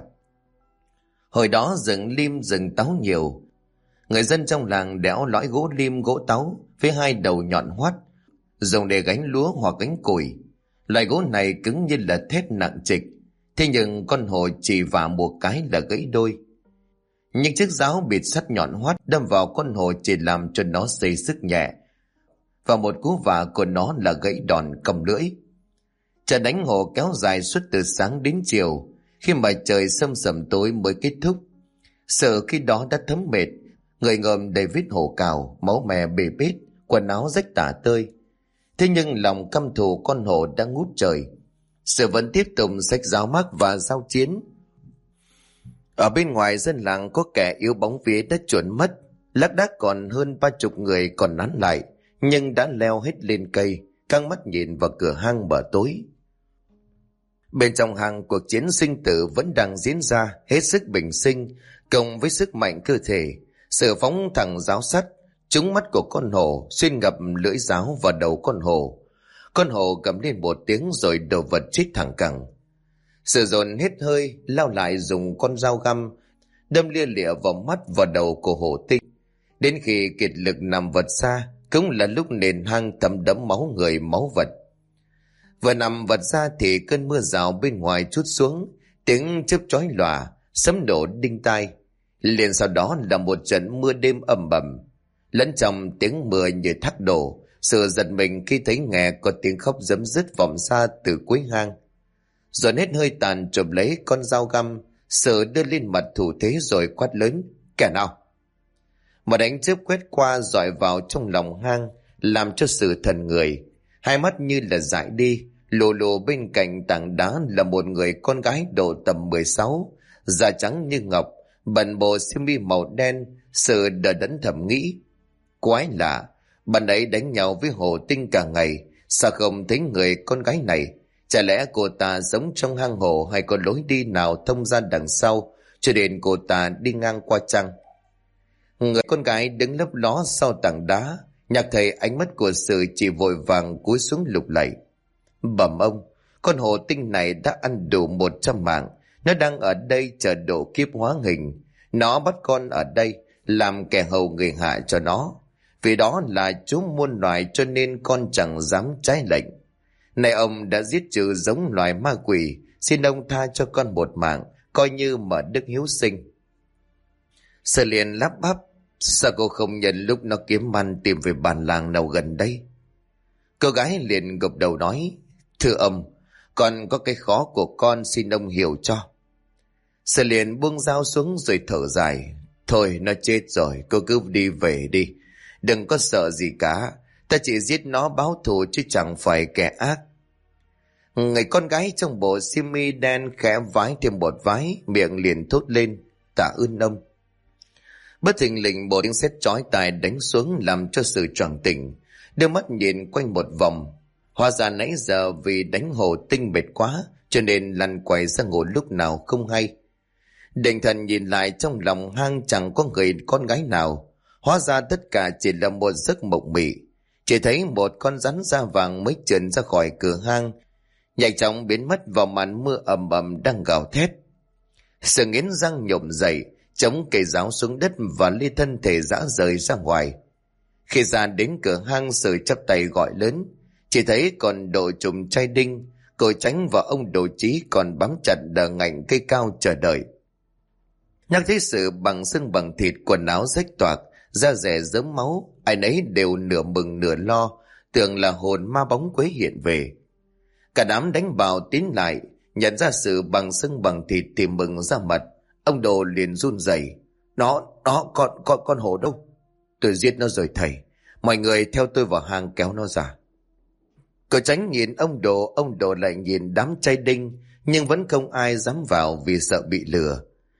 Hồi đó rừng lim rừng táo nhiều, người dân trong làng đẽo lõi gỗ lim gỗ táo với hai đầu nhọn hoắt, dùng để gánh lúa hoặc gánh củi. Loại gỗ này cứng như là thép nặng trịch, thế nhưng con hổ chỉ vả một cái là gãy đôi. Những chiếc giáo bịt sắt nhọn hoắt đâm vào con hổ chỉ làm cho nó xây sức nhẹ, và một cú vả của nó là gãy đòn cầm lưỡi. Trận đánh hổ kéo dài suốt từ sáng đến chiều, khi mà trời sầm sầm tối mới kết thúc. Sử khi đó đã thấm mệt, người ngợm đầy vết hổ cào, máu me bê bết, quần áo rách tả tơi. Thế nhưng lòng căm thù con hổ đã ngút trời, Sử vẫn tiếp tục xách giáo mác và giao chiến. Ở bên ngoài dân làng có kẻ yếu bóng vía đã chuẩn mất, lác đác còn hơn 30 người còn nán lại, nhưng đã leo hết lên cây, căng mắt nhìn vào cửa hang bờ tối. Bên trong hang, cuộc chiến sinh tử vẫn đang diễn ra hết sức bình sinh, cộng với sức mạnh cơ thể. Sử phóng thẳng giáo sắt trúng mắt của con hổ, xuyên ngập lưỡi giáo vào đầu con hổ. Con hổ gầm lên một tiếng rồi đầu vật chết thẳng cẳng. Sử dồn hết hơi, lao lại dùng con dao găm đâm lia lịa vào mắt và đầu của Hồ Tinh. Đến khi kiệt lực nằm vật ra, cũng là lúc nền hang thấm đẫm máu người máu vật. Vừa nằm vật ra thì cơn mưa rào bên ngoài trút xuống, tiếng chớp chói lòa, sấm nổ đinh tai. Liền sau đó là một trận mưa đêm ầm ầm, lẫn trong tiếng mưa như thác đổ. Sự giật mình khi thấy nghe có tiếng khóc giấm dứt vọng xa từ cuối hang. Dồn hết hơi tàn chụp lấy con dao găm, Sự đưa lên mặt thủ thế rồi quát lớn: kẻ nào? Một ánh chớp quét qua dọi vào trong lòng hang, làm cho Sự thần người. Hai mắt như là dại đi. Lù lù bên cạnh tảng đá là một người con gái độ tầm 16, da trắng như ngọc, bận bộ xiêm y màu đen. Sự đờ đẫn thầm nghĩ: quái lạ, bạn ấy đánh nhau với Hồ Tinh cả ngày, sao không thấy người con gái này? Chả lẽ cô ta sống trong hang hồ, hay có lối đi nào thông ra đằng sau, cho nên cô ta đi ngang qua chăng? Người con gái đứng lấp ló sau tảng đá, nhạc thầy ánh mắt của Sự chỉ vội vàng cúi xuống lục lạy: bẩm ông, con Hồ Tinh này đã ăn đủ 100 mạng, nó đang ở đây chờ độ kiếp hóa hình. Nó bắt con ở đây làm kẻ hầu người hạ cho nó, vì đó là chú muôn loài, cho nên con chẳng dám trái lệnh. Này ông đã giết trừ giống loài ma quỷ, xin ông tha cho con một mạng, coi như mở đức hiếu sinh. Sở liền lắp bắp: sao cô không nhận lúc nó kiếm ăn tìm về bản làng nào gần đây? Cô gái liền gục đầu nói: thưa ông, con có cái khó của con, xin ông hiểu cho. Sở liền buông dao xuống rồi thở dài: thôi nó chết rồi, cô cứ đi về đi, đừng có sợ gì cả, ta chỉ giết nó báo thù chứ chẳng phải kẻ ác. Người con gái trong bộ xiêm mi đen khẽ vái thêm một vái, miệng liền thốt lên: tạ ơn ông. Bất thình lình một tiếng sét chói tai đánh xuống, làm cho Sự choàng tỉnh, đưa mắt nhìn quanh một vòng. Hóa ra nãy giờ vì đánh Hồ Tinh mệt quá, cho nên lăn quay ra ngủ lúc nào không hay. Định thần nhìn lại, trong lòng hang chẳng có người con gái nào. Hóa ra tất cả chỉ là một giấc mộng mị. Chỉ thấy một con rắn da vàng mới trườn ra khỏi cửa hang, nhanh chóng biến mất vào màn mưa ầm ầm đang gào thét. Sự nghiến răng nhổm dậy, chống cây giáo xuống đất và ly thân thể rã rời ra ngoài. Khi ra đến cửa hang, Sự chắp tay gọi lớn. Chỉ thấy còn đội trùm trai đinh, Cậu Tránh và ông Đồ Chí còn bám chặt đờ ngạnh cây cao chờ đợi. Nhắc thấy Sự bằng xương bằng thịt, quần áo rách toạc, da rẻ rớm máu, ai nấy đều nửa mừng nửa lo, tưởng là hồn ma bóng quế hiện về. Cả đám đánh vào tiến lại, nhận ra Sự bằng xương bằng thịt thì mừng ra mặt. Ông Đồ liền run rẩy: nó con hổ đâu? Tôi giết nó rồi thầy, mọi người theo tôi vào hang kéo nó ra. Cậu Tránh nhìn ông Đồ lại nhìn đám trai đinh, nhưng vẫn không ai dám vào vì sợ bị lừa.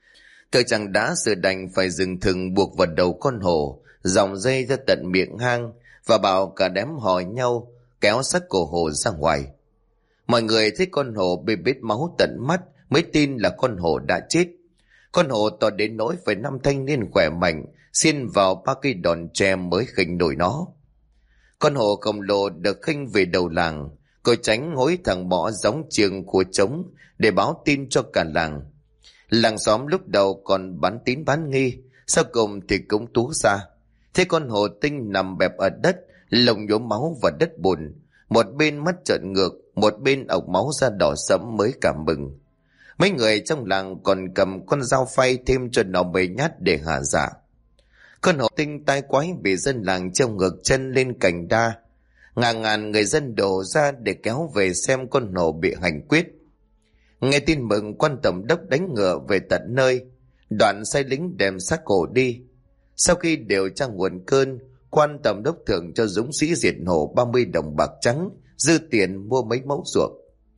Cậu chẳng đã Sự đành phải dừng thừng buộc vào đầu con hổ, dòng dây ra tận miệng hang, và bảo cả đám hò nhau kéo xác cổ hổ ra ngoài. Mọi người thấy con hổ bê bết máu tận mắt mới tin là con hổ đã chết. Con hổ to đến nỗi phải 5 thanh niên khỏe mạnh xiên vào 3 cây đòn tre mới khinh nổi nó. Con hổ khổng lồ được khinh về đầu làng. Cậu Tránh hối thằng Mõ gióng chiêng của trống để báo tin cho cả làng. Làng xóm lúc đầu còn bán tín bán nghi, sau cùng thì cũng tú ra. Thế con hổ tinh nằm bẹp ở đất, lồng nhốm máu và đất bùn, một bên mắt trợn ngược, một bên ọc máu da đỏ sẫm mới cảm mừng. Mấy người trong làng còn cầm con dao phay thêm cho nó mấy nhát để hạ dạ. Con hổ tinh tai quái bị dân làng treo ngược chân lên cành đa. Ngàn người dân đổ ra để kéo về xem con hổ bị hành quyết. Nghe tin mừng, quan tổng đốc đánh ngựa về tận nơi, đoạn sai lính đem xác hổ đi. Sau khi điều tra nguồn cơn, quan tổng đốc thưởng cho dũng sĩ diệt hổ 30 đồng bạc trắng, dư tiền mua mấy mẫu ruộng.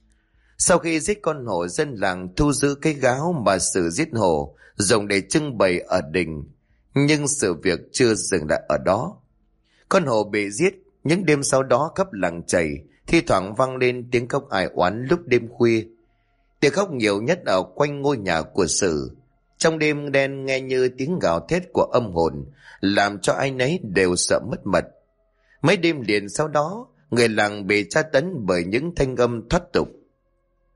Sau khi giết con hổ, dân làng thu giữ cái gáo mà Sự giết hổ, dùng để trưng bày ở đình. Nhưng sự việc chưa dừng lại ở đó. Con hổ bị giết, những đêm sau đó khắp làng chảy, thi thoảng vang lên tiếng khóc ai oán lúc đêm khuya. Tiếng khóc nhiều nhất ở quanh ngôi nhà của Sự. Trong đêm đen nghe như tiếng gào thét của âm hồn, làm cho ai nấy đều sợ mất mật. Mấy đêm liền sau đó, người làng bị tra tấn bởi những thanh âm thoát tục.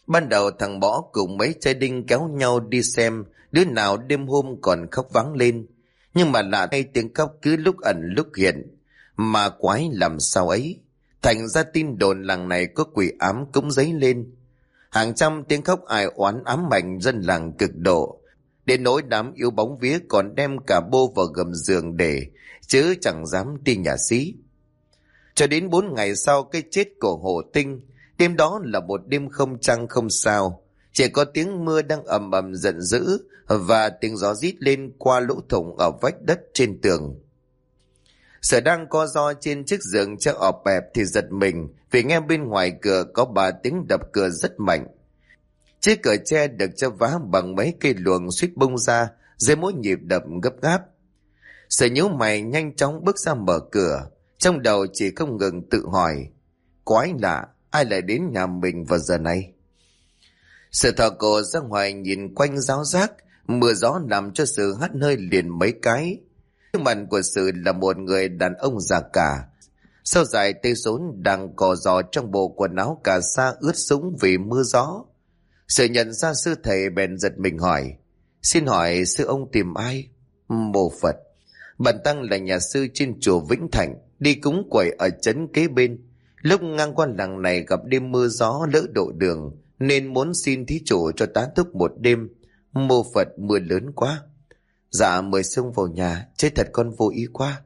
Ban đầu thằng Bỏ cùng mấy trai đinh kéo nhau đi xem đứa nào đêm hôm còn khóc vắng lên. Nhưng mà lạ thay, tiếng khóc cứ lúc ẩn lúc hiện. Mà quái làm sao ấy. Thành ra tin đồn làng này có quỷ ám cũng dấy lên. Hàng trăm tiếng khóc ai oán ám ảnh dân làng cực độ. Đến nỗi đám yếu bóng vía còn đem cả bô vào gầm giường để, chứ chẳng dám đi nhà xí. Cho đến 4 ngày sau cái chết của Hồ Tinh, đêm đó là một đêm không trăng không sao. Chỉ có tiếng mưa đang ầm ầm giận dữ và tiếng gió rít lên qua lỗ thủng ở vách đất trên tường. Sở đang co ro trên chiếc giường che ọp ẹp thì giật mình vì nghe bên ngoài cửa có 3 tiếng đập cửa rất mạnh. Chiếc cửa tre được che vá bằng mấy cây luồng suýt bung ra dưới mỗi nhịp đập gấp gáp. Sở nhíu mày nhanh chóng bước ra mở cửa, trong đầu chỉ không ngừng tự hỏi, quái lạ, ai lại đến nhà mình vào giờ này? Sở thò cổ ra ngoài nhìn quanh ráo rác, mưa gió làm cho Sự hắt hơi liền mấy cái. Trước mặt của Sự là một người đàn ông già cả, sau dài tê rốn đang cò giò trong bộ quần áo cà sa ướt sũng vì mưa gió. Sự nhận ra sư thầy bèn giật mình hỏi, xin hỏi sư ông tìm ai? Mô Phật. Bản tăng là nhà sư trên chùa Vĩnh Thạnh, đi cúng quẩy ở trấn kế bên. Lúc ngang qua làng này gặp đêm mưa gió lỡ độ đường, nên muốn xin thí chủ cho tá túc một đêm. Mô Phật, mưa lớn quá. Dạ mời xông vào nhà, chết thật con vô ý quá.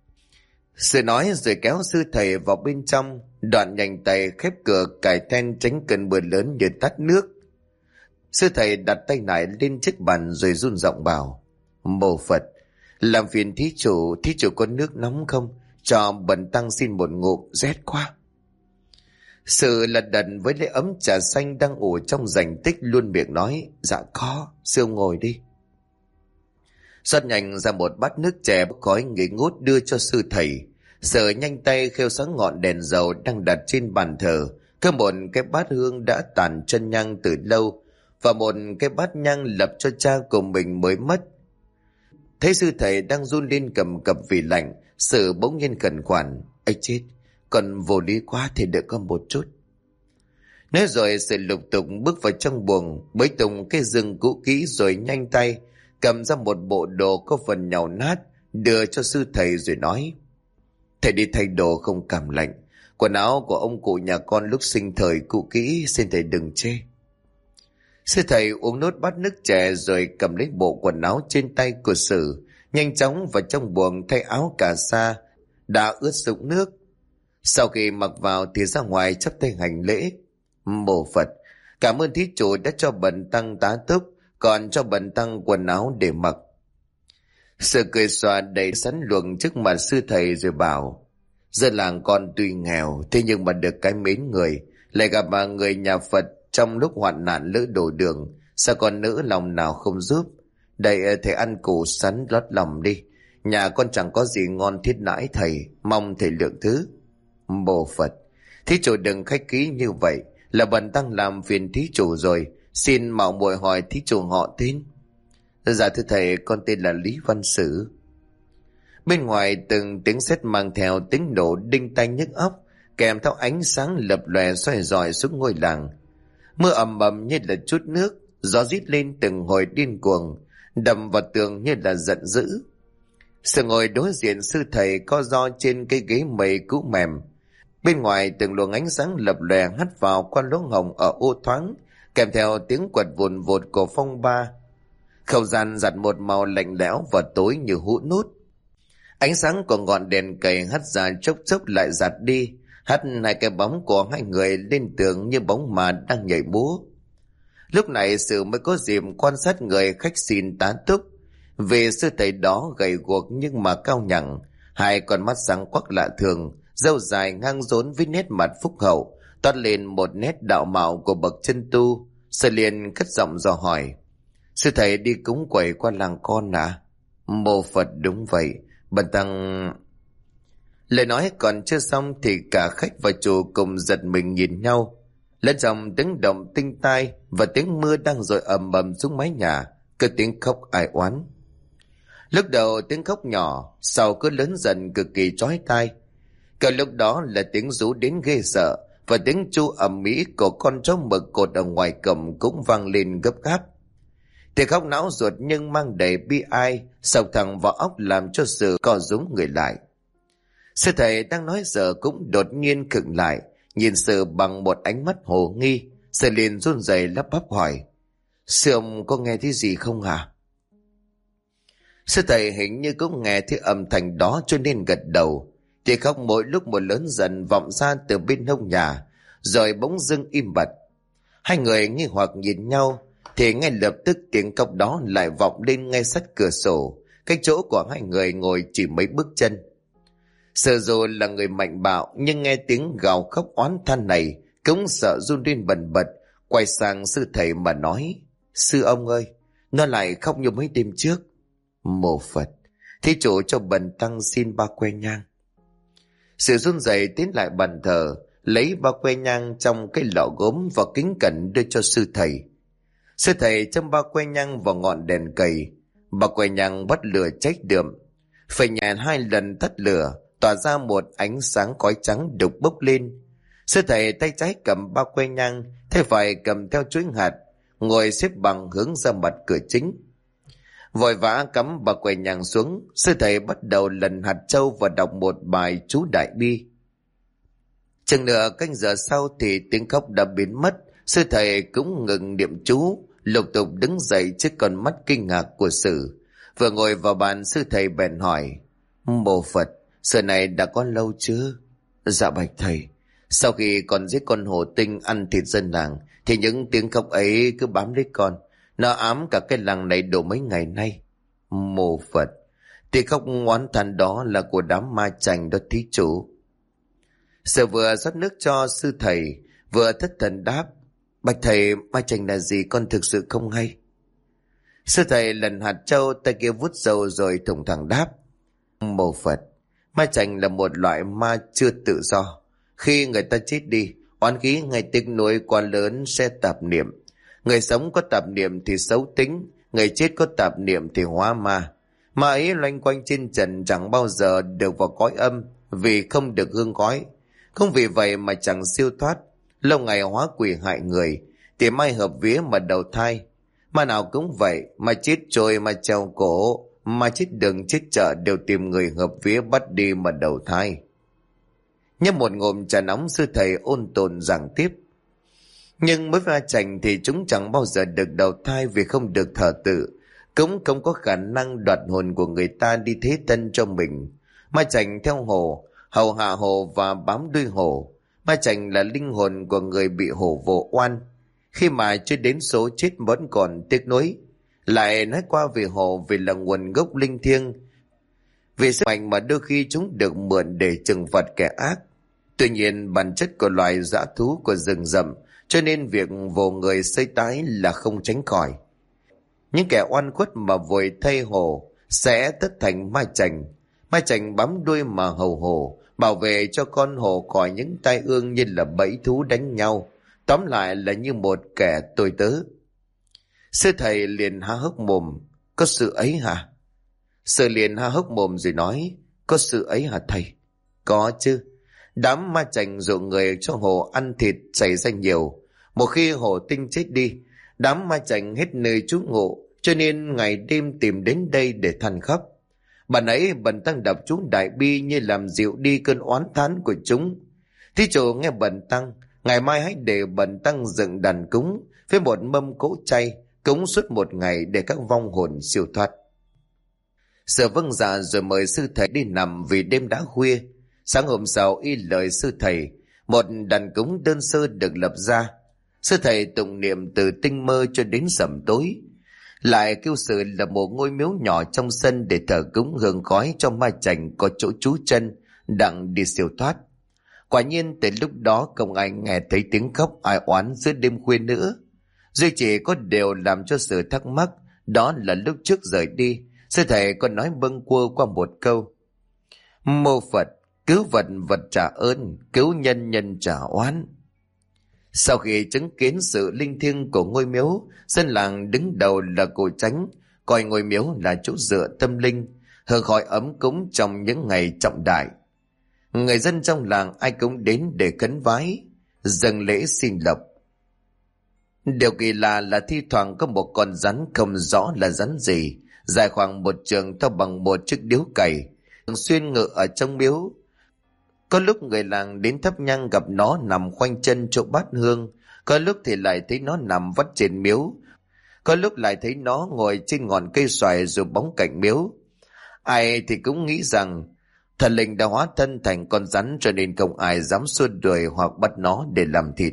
Sư nói rồi kéo sư thầy vào bên trong, đoạn nhanh tay khép cửa cài then tránh cơn mưa lớn như tắt nước. Sư thầy đặt tay lại lên chiếc bàn rồi run giọng bảo, mô Phật, làm phiền thí chủ có nước nóng không? Cho bần tăng xin một ngụm, rét quá. Sự lật đật với lấy ấm trà xanh đang ủ trong rành tích luôn miệng nói, dạ có, sư ngồi đi. Xoát nhanh ra một bát nước chè bốc khói nghi ngút đưa cho sư thầy. Sở nhanh tay khêu sáng ngọn đèn dầu đang đặt trên bàn thờ, có một cái bát hương đã tàn chân nhang từ lâu và một cái bát nhang lập cho cha của mình mới mất. Thấy sư thầy đang run lên cầm cập vì lạnh, Sự bỗng nhiên khẩn khoản, ấy chết, còn vô lý quá thì đợi con một chút. Nói rồi Sự lục tục bước vào trong buồng, bới tung cái rừng cũ kỹ rồi nhanh tay cầm ra một bộ đồ có phần nhàu nát đưa cho sư thầy rồi nói, thầy đi thay đồ không cảm lạnh, quần áo của ông cụ nhà con lúc sinh thời cũ kỹ, xin thầy đừng chê. Sư thầy uống nốt bát nước chè rồi cầm lấy bộ quần áo trên tay của Sự, nhanh chóng vào trong buồng thay áo cà sa đã ướt sũng nước. Sau khi mặc vào thì ra ngoài chắp tay hành lễ, mô Phật, cảm ơn thí chủ đã cho bần tăng tá túc, còn cho bần tăng quần áo để mặc. Sự cười xòa đầy sẵn luồng trước mặt sư thầy rồi bảo, dân làng con tuy nghèo thế nhưng mà được cái mến người, lại gặp mà người nhà Phật trong lúc hoạn nạn lỡ đổ đường, sao con nỡ lòng nào không giúp. Đây thầy ăn củ sắn lót lòng đi, nhà con chẳng có gì ngon thiết nãi thầy, mong thầy lượng thứ. Mô Phật, thí chủ đừng khách khí như vậy, là bần tăng làm phiền thí chủ rồi, xin mạo muội hỏi thí chủ họ tên. Dạ thưa thầy, con tên là Lý Văn Sử. Bên ngoài từng tiếng sét mang theo tiếng nổ đinh tai nhức óc, kèm theo ánh sáng lập lòe soi rọi xuống ngôi làng. Mưa ầm ầm như là chút nước, gió rít lên từng hồi điên cuồng, đầm vào tường như là giận dữ. Sự ngồi đối diện sư thầy co ro trên cái ghế mây cũ mềm. Bên ngoài từng luồng ánh sáng lập lòe hắt vào qua lỗ hổng ở ô thoáng, kèm theo tiếng quật vùn vụt của phong ba. Không gian giặt một màu lạnh lẽo và tối như hũ nút. Ánh sáng của ngọn đèn cầy hắt ra chốc chốc lại giặt đi, hắt hai cái bóng của hai người lên tường như bóng ma đang nhảy múa. Lúc này Sự mới có dịp quan sát người khách xin tá túc. Vì sư thầy đó gầy guộc nhưng mà cao nhẳng, hai con mắt sáng quắc lạ thường, râu dài ngang rốn với nét mặt phúc hậu, toát lên một nét đạo mạo của bậc chân tu. Sự liền cất giọng dò hỏi, sư thầy đi cúng quẩy qua làng con à? Mô Phật, đúng vậy, bần tăng... Lời nói còn chưa xong thì cả khách và chủ cùng giật mình nhìn nhau. Lẫn trong tiếng động tinh tai và tiếng mưa đang dội ầm ầm xuống mái nhà, cứ tiếng khóc ai oán. Lúc đầu tiếng khóc nhỏ, sau cứ lớn dần cực kỳ chói tai. Cả lúc đó là tiếng rú đến ghê sợ và tiếng chu ầm ĩ của con chó mực cột ở ngoài cổng cũng vang lên gấp gáp. Tiếng khóc não ruột nhưng mang đầy bi ai sộc thẳng vào óc làm cho Sự co rúm người lại. Sư thầy đang nói giờ cũng đột nhiên khựng lại, nhìn Sự bằng một ánh mắt hồ nghi. Sự liền run rẩy lắp bắp hỏi: Sư ông có nghe thấy gì không hả? Sư thầy hình như cũng nghe thấy âm thanh đó cho nên gật đầu. Tiếng khóc mỗi lúc một lớn dần vọng ra từ bên hông nhà, rồi bỗng dưng im bặt. Hai người nghi hoặc nhìn nhau, thì ngay lập tức tiếng khóc đó lại vọng lên ngay sát cửa sổ, cách chỗ của hai người ngồi chỉ mấy bước chân. Sự dù là người mạnh bạo, nhưng nghe tiếng gào khóc oán than này cũng sợ run run bần bật, quay sang sư thầy mà nói: Sư ông ơi, nó lại khóc như mấy đêm trước. Mô Phật, thí chủ cho bần tăng xin ba que nhang. Sự run rẩy tiến lại bàn thờ, lấy ba que nhang trong cái lọ gốm và kính cẩn đưa cho sư thầy. Sư thầy châm ba que nhang vào ngọn đèn cầy. Ba que nhang bắt lửa cháy đượm, phải nhàn 2 lần tắt lửa, tỏa ra một ánh sáng khói trắng đục bốc lên. Sư thầy tay trái cầm ba que nhang, tay phải cầm theo chuỗi hạt, ngồi xếp bằng hướng ra mặt cửa chính. Vội vã cắm ba que nhang xuống, sư thầy bắt đầu lần hạt châu và đọc một bài chú đại bi. Chừng nửa canh giờ sau thì tiếng khóc đã biến mất. Sư thầy cũng ngừng niệm chú, lục tục đứng dậy trước con mắt kinh ngạc của Sự. Vừa ngồi vào bàn, sư thầy bèn hỏi: Mô Phật, sự này đã có lâu chưa? Dạ bạch thầy, sau khi con giết con hổ tinh ăn thịt dân làng thì những tiếng khóc ấy cứ bám lấy con, nó ám cả cái làng này độ mấy ngày nay. Mô Phật, tiếng khóc oán than đó là của đám ma chành đó thí chủ. Sự vừa rót nước cho sư thầy, vừa thất thần đáp: Bạch thầy, ma chành là gì con thực sự không hay. Sư thầy lần hạt châu, tay kia vút dầu rồi thủng thẳng đáp: Mô Phật, ma chành là một loại ma chưa tự do. Khi người ta chết đi, oán khí ngay tiếc nuối quá lớn sẽ tạp niệm. Người sống có tạp niệm thì xấu tính, người chết có tạp niệm thì hóa ma. Ma ấy loanh quanh trên trần chẳng bao giờ được vào cõi âm, vì không được hương khói. Không vì vậy mà chẳng siêu thoát, lâu ngày hóa quỷ hại người, thì mai hợp vía mà đầu thai. Ma nào cũng vậy, mà chết trôi mà treo cổ, mà chết đường chết chợ đều tìm người hợp vía bắt đi mà đầu thai. Nhấp một ngụm trà nóng, sư thầy ôn tồn giảng tiếp: Nhưng mới va chành thì chúng chẳng bao giờ được đầu thai, vì không được thờ tự, cũng không có khả năng đoạt hồn của người ta đi thế thân cho mình. Ma chành theo hổ, hầu hạ hổ và bám đuôi hổ. Ma chành là linh hồn của người bị hổ vồ oan, khi mà chưa đến số chết vẫn còn tiếc nuối. Lại nói qua về hổ vì là nguồn gốc linh thiêng, vì sức mạnh mà đôi khi chúng được mượn để trừng phạt kẻ ác. Tuy nhiên bản chất của loài dã thú của rừng rậm, cho nên việc vồ người xây tái là không tránh khỏi. Những kẻ oan khuất mà vội thay hổ sẽ tất thành ma chành. Ma chành bám đuôi mà hầu hổ, bảo vệ cho con hổ khỏi những tai ương như là bẫy thú đánh nhau. Tóm lại là như một kẻ tôi tớ. Sư thầy liền há hốc mồm: Có sự ấy hả? Sư liền há hốc mồm rồi nói: Có sự ấy hả thầy? Có chứ. Đám ma chành dụ người cho hổ ăn thịt xảy ra nhiều. Một khi hổ tinh chết đi, đám ma chành hết nơi trú ngụ, cho nên ngày đêm tìm đến đây để than khóc. Bạn ấy bần tăng đọc chú đại bi như làm dịu đi cơn oán thán của chúng. Thí chủ nghe bần tăng, ngày mai hãy để bần tăng dựng đàn cúng với một mâm cỗ chay, cúng suốt một ngày để các vong hồn siêu thoát. Sở vâng dạ rồi mời sư thầy đi nằm vì đêm đã khuya. Sáng hôm sau y lời sư thầy, một đàn cúng đơn sơ được lập ra. Sư thầy tụng niệm từ tinh mơ cho đến sẩm tối, lại kêu sự là một ngôi miếu nhỏ trong sân để thờ cúng hương khói cho ma chành có chỗ trú chân đặng đi siêu thoát. Quả nhiên từ lúc đó không ai nghe thấy tiếng khóc ai oán giữa đêm khuya nữa. Duy chỉ có điều làm cho sự thắc mắc, đó là lúc trước rời đi, sư thầy có nói bâng quơ qua một câu: Mô Phật, cứu vật vật trả ơn, cứu nhân nhân trả oán. Sau khi chứng kiến sự linh thiêng của ngôi miếu, dân làng đứng đầu là cụ Chánh coi ngôi miếu là chỗ dựa tâm linh, hương khói ấm cúng trong những ngày trọng đại. Người dân trong làng ai cũng đến để khấn vái. dâng lễ xin lộc. Điều kỳ lạ là thi thoảng có một con rắn không rõ là rắn gì, dài khoảng một trượng to bằng một chiếc điếu cày, thường xuyên ngự ở trong miếu. Có lúc người làng đến thắp nhang gặp nó nằm khoanh chân chỗ bát hương, có lúc thì lại thấy nó nằm vắt trên miếu, có lúc lại thấy nó ngồi trên ngọn cây xoài rồi bóng cạnh miếu. Ai thì cũng nghĩ rằng thần linh đã hóa thân thành con rắn, cho nên không ai dám xua đuổi hoặc bắt nó để làm thịt.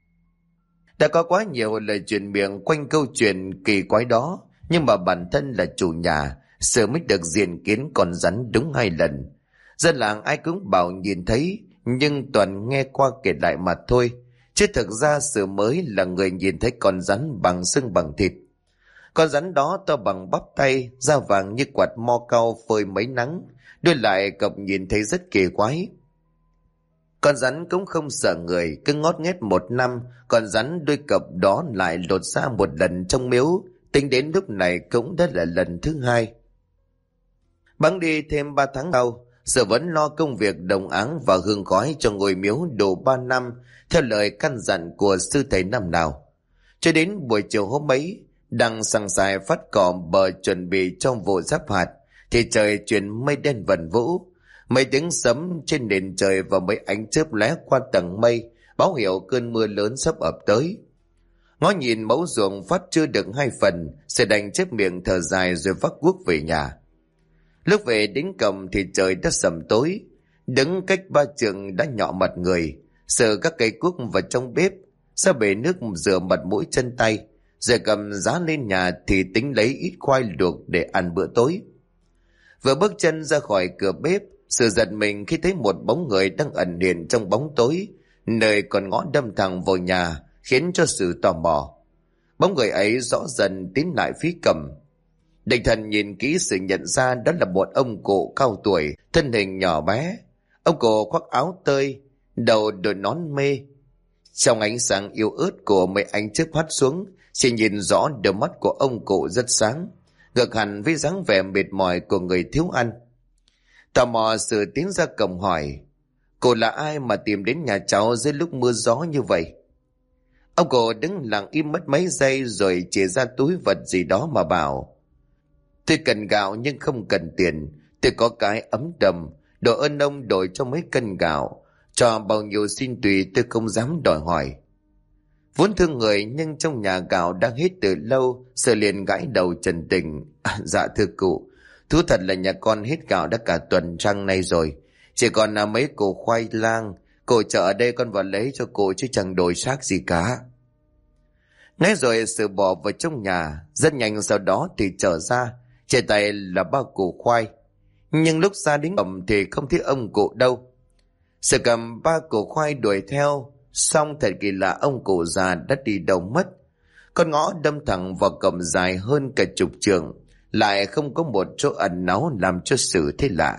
Đã có quá nhiều lời truyền miệng quanh câu chuyện kỳ quái đó, nhưng mà bản thân là chủ nhà, Sự mới được diện kiến con rắn đúng 2 lần. Dân làng ai cũng bảo nhìn thấy, nhưng toàn nghe qua kể lại mà thôi, chứ thực ra Sự mới là người nhìn thấy con rắn bằng xương bằng thịt. Con rắn đó to bằng bắp tay, da vàng như quạt mo cao phơi mấy nắng, đôi lại cậu nhìn thấy rất kỳ quái. Con rắn cũng không sợ người, cứ ngót nghét 1 năm, con rắn đuôi cọp đó lại lột ra 1 lần trong miếu, tính đến lúc này cũng đã là lần thứ 2. Bẵng đi thêm 3 tháng sau, Sự vẫn lo công việc đồng áng và hương khói cho ngôi miếu đủ 3 năm, theo lời căn dặn của sư thầy năm nào. Cho đến buổi chiều hôm ấy, đang sằng sài phát cỏ bờ chuẩn bị cho vụ giáp hạt, thì trời chuyển mây đen vần vũ. Mấy tiếng sấm trên nền trời và mấy ánh chớp lóe qua tầng mây báo hiệu cơn mưa lớn sắp ập tới. Ngó nhìn mẫu ruộng phát chưa được 2 phần, Sự đành chép miệng thở dài rồi vác guốc về nhà. Lúc về đến cổng thì trời đã sầm tối, đứng cách 3 trượng đã nhọ mặt người. Sự các cây cuốc vào trong bếp, ra bể nước rửa mặt mũi chân tay, rồi cầm giá lên nhà thì tính lấy ít khoai luộc để ăn bữa tối. Vừa bước chân ra khỏi cửa bếp, Sự giật mình khi thấy một bóng người đang ẩn hiện trong bóng tối, nơi còn ngõ đâm thẳng vào nhà, khiến cho Sự tò mò. Bóng người ấy rõ dần tiến lại phía cầm. Định thần nhìn kỹ Sự nhận ra đó là một ông cụ cao tuổi, thân hình nhỏ bé. Ông cụ khoác áo tơi, đầu đội nón mê. Trong ánh sáng yếu ớt của mấy ánh chớp hắt xuống, chỉ nhìn rõ đôi mắt của ông cụ rất sáng, ngược hẳn với dáng vẻ mệt mỏi của người thiếu ăn. Tò mò Sự tiến ra cổng hỏi, cô là ai mà tìm đến nhà cháu dưới lúc mưa gió như vậy? Ông cụ đứng lặng im mất mấy giây rồi chỉ ra túi vật gì đó mà bảo, tôi cần gạo nhưng không cần tiền, tôi có cái ấm đầm, đồ ơn ông đổi cho mấy cân gạo, cho bao nhiêu xin tùy, tôi không dám đòi hỏi. Vốn thương người nhưng trong nhà gạo đang hết từ lâu, Sự liền gãi đầu trần tình. Dạ thưa cụ, thú thật là nhà con hết gạo đã cả tuần trăng nay rồi, chỉ còn là mấy củ khoai lang, cụ chợ ở đây con vào lấy cho cụ chứ chẳng đổi xác gì cả. Nói rồi Sự bỏ vào trong nhà, rất nhanh sau đó thì trở ra, trên tay là 3 củ khoai. Nhưng lúc ra đến cổng thì không thấy ông cụ đâu. Sự cầm 3 củ khoai đuổi theo, xong thật kỳ lạ ông cụ già đã đi đâu mất. Con ngõ đâm thẳng vào cổng dài hơn cả chục trượng, lại không có một chỗ ẩn náu làm cho Sự thấy lạ.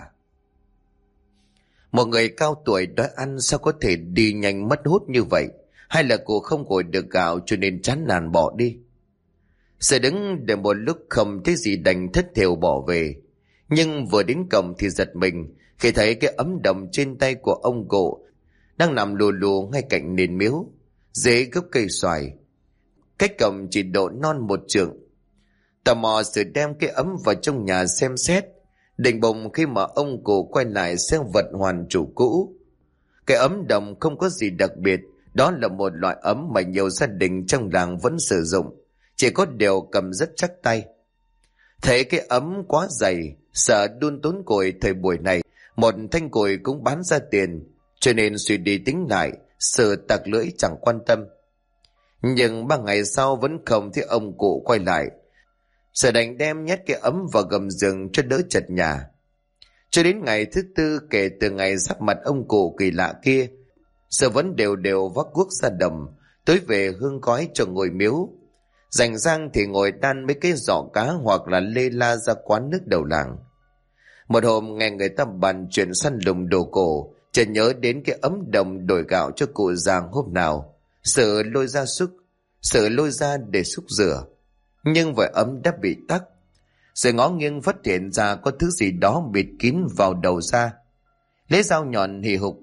Một người cao tuổi đói ăn sao có thể đi nhanh mất hút như vậy? Hay là cụ không ngồi được gạo cho nên chán nản bỏ đi? Sự đứng để một lúc không thấy gì đành thất thểu bỏ về. Nhưng vừa đến cổng thì giật mình khi thấy cái ấm đồng trên tay của ông cụ đang nằm lù lù ngay cạnh nền miếu, dưới gốc cây xoài, cách cổng chỉ độ non 1 trượng. Tò mò Sự đem cái ấm vào trong nhà xem xét, định bụng khi mà ông cụ quay lại xem vật hoàn chủ cũ. Cái ấm đồng không có gì đặc biệt, đó là một loại ấm mà nhiều gia đình trong làng vẫn sử dụng, chỉ có điều cầm rất chắc tay. Thấy cái ấm quá dày, sợ đun tốn củi thời buổi này, một thanh củi cũng bán ra tiền, cho nên suy đi tính lại, Sự tặc lưỡi chẳng quan tâm. Nhưng 3 ngày sau vẫn không thấy ông cụ quay lại. Sự đành đem nhét cái ấm vào gầm giường cho đỡ chật nhà. Cho đến ngày thứ 4 kể từ ngày sắp mặt ông cụ kỳ lạ kia, Sự vẫn đều đều vác guốc ra đầm, tối về hương khói cho ngôi miếu. Rảnh rang thì ngồi đan mấy cái giỏ cá hoặc là lê la ra quán nước đầu làng. Một hôm nghe người ta bàn chuyện săn lùng đồ cổ, chợt nhớ đến cái ấm đồng đổi gạo cho cụ già hôm nào. Sự lôi ra để xúc rửa, nhưng vòi ấm đã bị tắc. Sự ngó nghiêng phát hiện ra có thứ gì đó bịt kín vào đầu ra. Lấy dao nhọn hì hục cậy,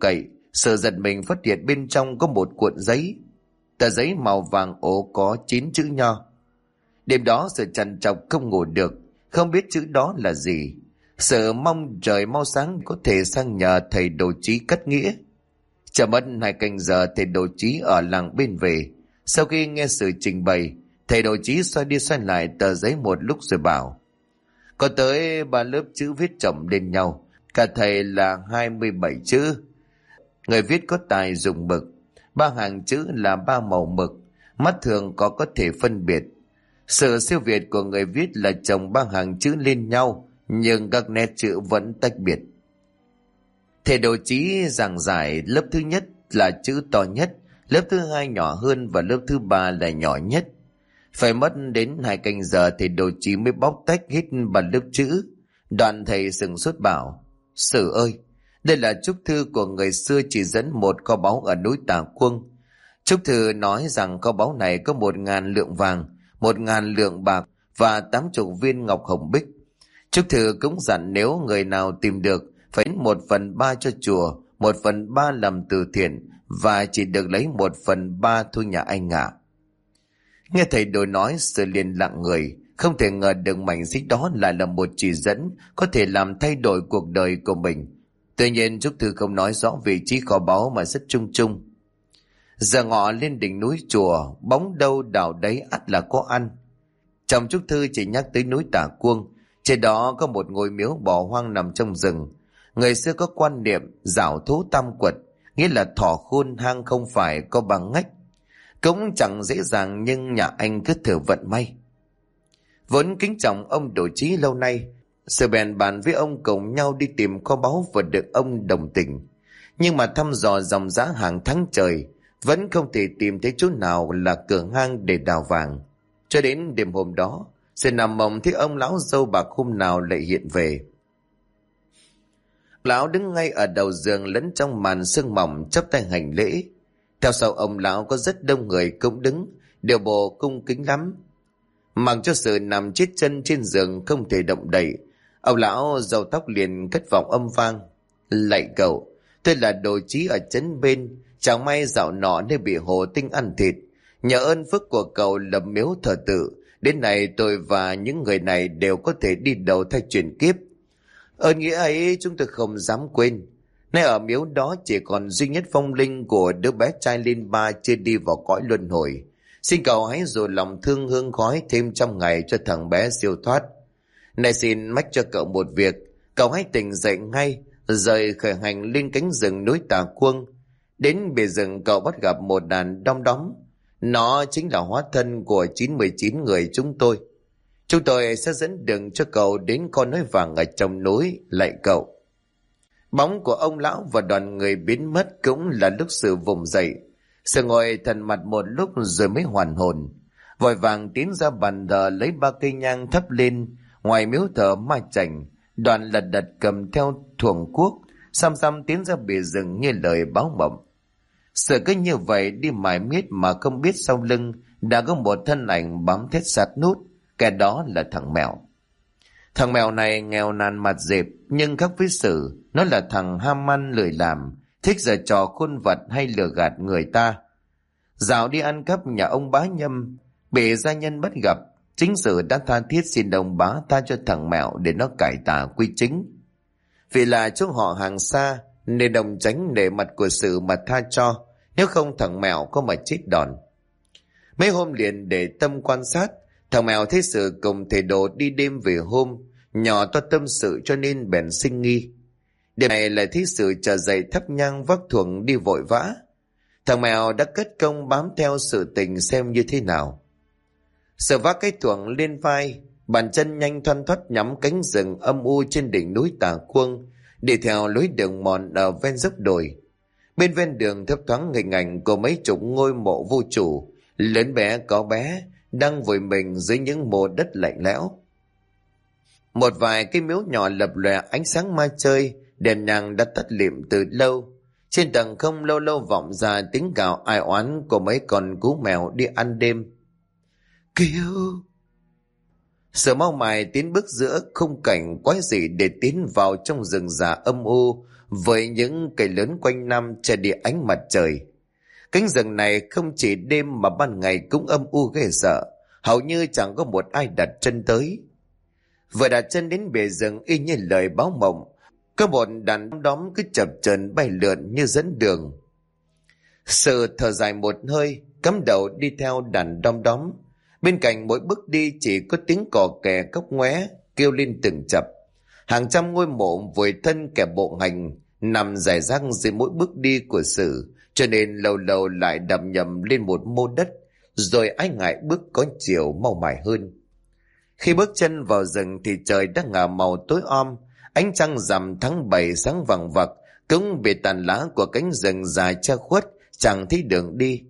Sự giật mình phát hiện bên trong có một cuộn giấy. Tờ giấy màu vàng ố có 9 chữ nho. Đêm đó Sự trằn trọc không ngủ được, không biết chữ đó là gì. Sự mong trời mau sáng có thể sang nhờ thầy đồ trí cắt nghĩa. Chờ mất 2 canh giờ thầy đồ trí ở làng bên về. Sau khi nghe Sự trình bày, thầy đồ trí xoay đi xoay lại tờ giấy một lúc rồi bảo: có tới 3 lớp chữ viết chồng lên nhau, cả thầy là 27 chữ. Người viết có tài dùng mực, 3 hàng chữ là 3 màu mực, mắt thường có thể phân biệt. Sự siêu việt của người viết là chồng 3 hàng chữ lên nhau, nhưng các nét chữ vẫn tách biệt. Thầy đồ trí giảng giải lớp thứ nhất là chữ to nhất, lớp thứ 2 nhỏ hơn và lớp thứ 3 là nhỏ nhất. Phải mất đến 2 canh giờ thầy đồ trí mới bóc tách hết 3 lớp chữ. Đoạn thầy sừng sốt bảo: Sử ơi, đây là chúc thư của người xưa chỉ dẫn một kho báu ở núi Tà Quân. Chúc thư nói rằng kho báu này có 1.000 lượng vàng, 1.000 lượng bạc và 80 viên ngọc hồng bích. Chúc thư cũng dặn nếu người nào tìm được phải 1/3 cho chùa, 1/3 làm từ thiện và chỉ được lấy 1/3 thôi nhà anh ạ. Nghe thầy đồ nói, Sự liền lặng người, không thể ngờ được mảnh giấy đó lại là một chỉ dẫn có thể làm thay đổi cuộc đời của mình. Tuy nhiên chúc thư không nói rõ vị trí kho báu mà rất chung chung. Giờ ngọ lên đỉnh núi chùa, bóng đâu đào đấy ắt là có ăn. Trong chúc thư chỉ nhắc tới núi Tà Cuông, trên đó có một ngôi miếu bỏ hoang nằm trong rừng. Người xưa có quan niệm giảo thú tam quật, nghĩa là thỏ khôn hang không phải có bằng ngách. Cũng chẳng dễ dàng, nhưng nhà anh cứ thử vận may. Vốn kính trọng ông đồ trí lâu nay, Sự bèn bàn với ông cùng nhau đi tìm kho báu và được ông đồng tình. Nhưng mà thăm dò dòng giá hàng tháng trời, vẫn không thể tìm thấy chỗ nào là cửa hang để đào vàng. Cho đến đêm hôm đó, Sự nằm mộng thấy ông lão dâu bạc hôm nào lại hiện về. Lão đứng ngay ở đầu giường lẫn trong màn sương mỏng chắp tay hành lễ. Theo sau ông lão có rất đông người cũng đứng, đều bộ cung kính lắm. Mặc cho Sự nằm chết chân trên giường không thể động đậy, ông lão râu tóc liền cất vọng âm vang: lạy cậu, tôi là đồ trí ở trấn bên, chẳng may dạo nọ nên bị hồ tinh ăn thịt. Nhờ ơn phước của cậu lập miếu thờ tự, đến nay tôi và những người này đều có thể đi đầu thai chuyển kiếp. Ơn nghĩa ấy chúng tôi không dám quên. Nay ở miếu đó chỉ còn duy nhất phong linh của đứa bé trai Linh Ba chưa đi vào cõi luân hồi. Xin cậu hãy dồn lòng thương hương khói thêm trăm ngày cho thằng bé siêu thoát. Này xin mách cho cậu một việc, cậu hãy tỉnh dậy ngay, rời khởi hành lên cánh rừng núi Tà Cuông. Đến bìa rừng cậu bắt gặp một đàn đom đóm. Nó chính là hóa thân của 99 người chúng tôi. Chúng tôi sẽ dẫn đường cho cậu đến con núi vàng ở trong núi, lạy cậu. Bóng của ông lão và đoàn người biến mất cũng là lúc Sự vùng dậy. Sự ngồi thần mặt một lúc rồi mới hoàn hồn. Vội vàng tiến ra bàn thờ lấy 3 cây nhang thắp lên. Ngoài miếu thờ ma chảnh, đoàn lật đật cầm theo thuồng cuốc, xăm xăm tiến ra bìa rừng như lời báo mộng. Sự cứ như vậy đi mãi miết mà không biết sau lưng đã có một thân ảnh bám thét sát nút. Kẻ đó là thằng Mèo. Thằng Mèo này nghèo nàn mặt dẹp, nhưng khác với Sự, nó là thằng ham ăn lười làm, thích giở trò khôn vật hay lừa gạt người ta. Dạo đi ăn cắp nhà ông Bá Nhâm, bị gia nhân bắt gặp, chính Sự đã tha thiết xin ông Bá tha cho thằng Mèo để nó cải tà quy chính. Vì là chỗ họ hàng xa nên đồng tránh nể mặt của Sự mà tha cho, nếu không thằng Mèo có mà chết đòn. Mấy hôm liền để tâm quan sát, thằng Mèo thấy Sự cùng thầy đồ đi đêm về hôm, nhỏ to tâm sự cho nên bèn sinh nghi. Đêm này lại thấy Sự trở dậy thắp nhang vác thuồng đi vội vã. Thằng Mèo đã cất công bám theo Sự tình xem như thế nào. Sự vác cái thuồng lên vai, bàn chân nhanh thoăn thoắt nhắm cánh rừng âm u trên đỉnh núi Tà Cuông, đi theo lối đường mòn ở ven dốc đồi. Bên ven đường thấp thoáng hình ảnh của mấy chục ngôi mộ vô chủ, lớn bé có bé, đang vùi mình dưới những mồ đất lạnh lẽo. Một vài cái miếu nhỏ lập lòe ánh sáng ma chơi, đèn nhang đã tắt lịm từ lâu. Trên tầng không lâu lâu vọng ra tiếng gào ai oán của mấy con cú mèo đi ăn đêm. Kêu! Sở mau mài tiến bước giữa khung cảnh quái dị để tiến vào trong rừng già âm u với những cây lớn quanh năm che đi ánh mặt trời. Cánh rừng này không chỉ đêm mà ban ngày cũng âm u ghê sợ, hầu như chẳng có một ai đặt chân tới. Vừa đặt chân đến bìa rừng y như lời báo mộng, có một đàn đóm cứ chập chờn bay lượn như dẫn đường. Sự thở dài một hơi, cắm đầu đi theo đàn đom đóm. Bên cạnh mỗi bước đi chỉ có tiếng cò kè cóc ngoé kêu lên từng chập. Hàng trăm ngôi mộ vùi thân kẻ bộ hành nằm rải rác dưới mỗi bước đi của Sự, cho nên lâu lâu lại đập nhầm lên một mô đất, rồi ái ngại bước có chiều mau mải hơn. Khi bước chân vào rừng thì trời đã ngả màu tối om, ánh trăng rằm tháng 7 sáng vằng vặc cũng bị tàn lá của cánh rừng dài che khuất, chẳng thấy đường đi.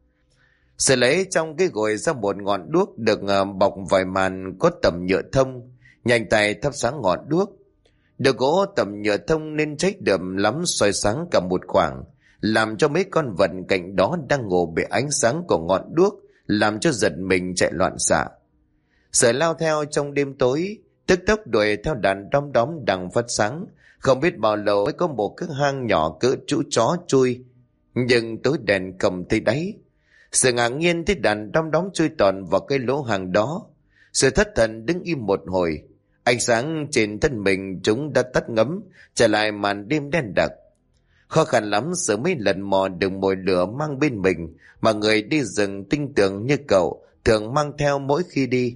Sự lấy trong cái gồi ra một ngọn đuốc được bọc vài màn có tầm nhựa thông, nhanh tay thắp sáng ngọn đuốc. Được gỗ tầm nhựa thông nên cháy đượm lắm, soi sáng cả một khoảng, làm cho mấy con vật cạnh đó đang ngủ bị ánh sáng của ngọn đuốc làm cho giật mình chạy loạn xạ. Sự lao theo trong đêm tối, tức tốc đuổi theo đàn đom đóm đang phát sáng. Không biết bao lâu mới có một cái hang nhỏ cỡ chú chó chui, nhưng tối đèn không thấy đáy. Sự ngạc nhiên thấy đàn đom đóm chui tòn vào cái lỗ hang đó. Sự thất thần đứng im một hồi, ánh sáng trên thân mình chúng đã tắt ngấm, trở lại màn đêm đen đặc. Khó khăn lắm Sự mới lần mò được mồi lửa mang bên mình mà người đi rừng tinh tường như cậu thường mang theo mỗi khi đi.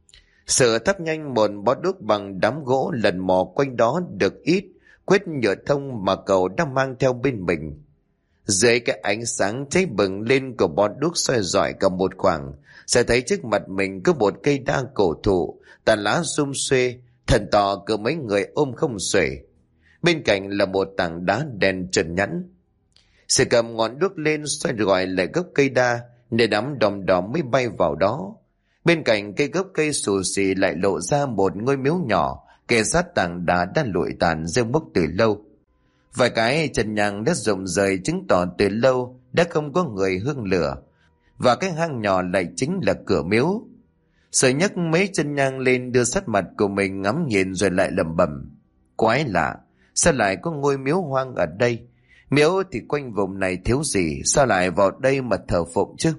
Sự thắp nhanh một bó đuốc bằng đám gỗ lần mò quanh đó được ít quết nhựa thông mà cậu đang mang theo bên mình. Dưới cái ánh sáng cháy bừng lên của bó đuốc soi rọi cả một khoảng, sẽ thấy trước mặt mình có một cây đa cổ thụ, tàn lá sum xuê, thần to cỡ mấy người ôm không xuể. Bên cạnh là một tảng đá đen trơn nhẵn. Sự cầm ngọn đuốc lên xoay gọi lại gốc cây đa, để đám đom đóm mới bay vào đó. Bên cạnh cây gốc cây xù xì lại lộ ra một ngôi miếu nhỏ, kề sát tảng đá đã lụi tàn rêu mốc từ lâu. Vài cái chân nhang đã rụng rời chứng tỏ từ lâu đã không có người hương lửa, và cái hang nhỏ lại chính là cửa miếu. Sự nhấc mấy chân nhang lên đưa sát mặt của mình ngắm nhìn rồi lại lẩm bẩm: quái lạ, sao lại có ngôi miếu hoang ở đây? Miếu thì quanh vùng này thiếu gì, sao lại vào đây mà thờ phụng chứ?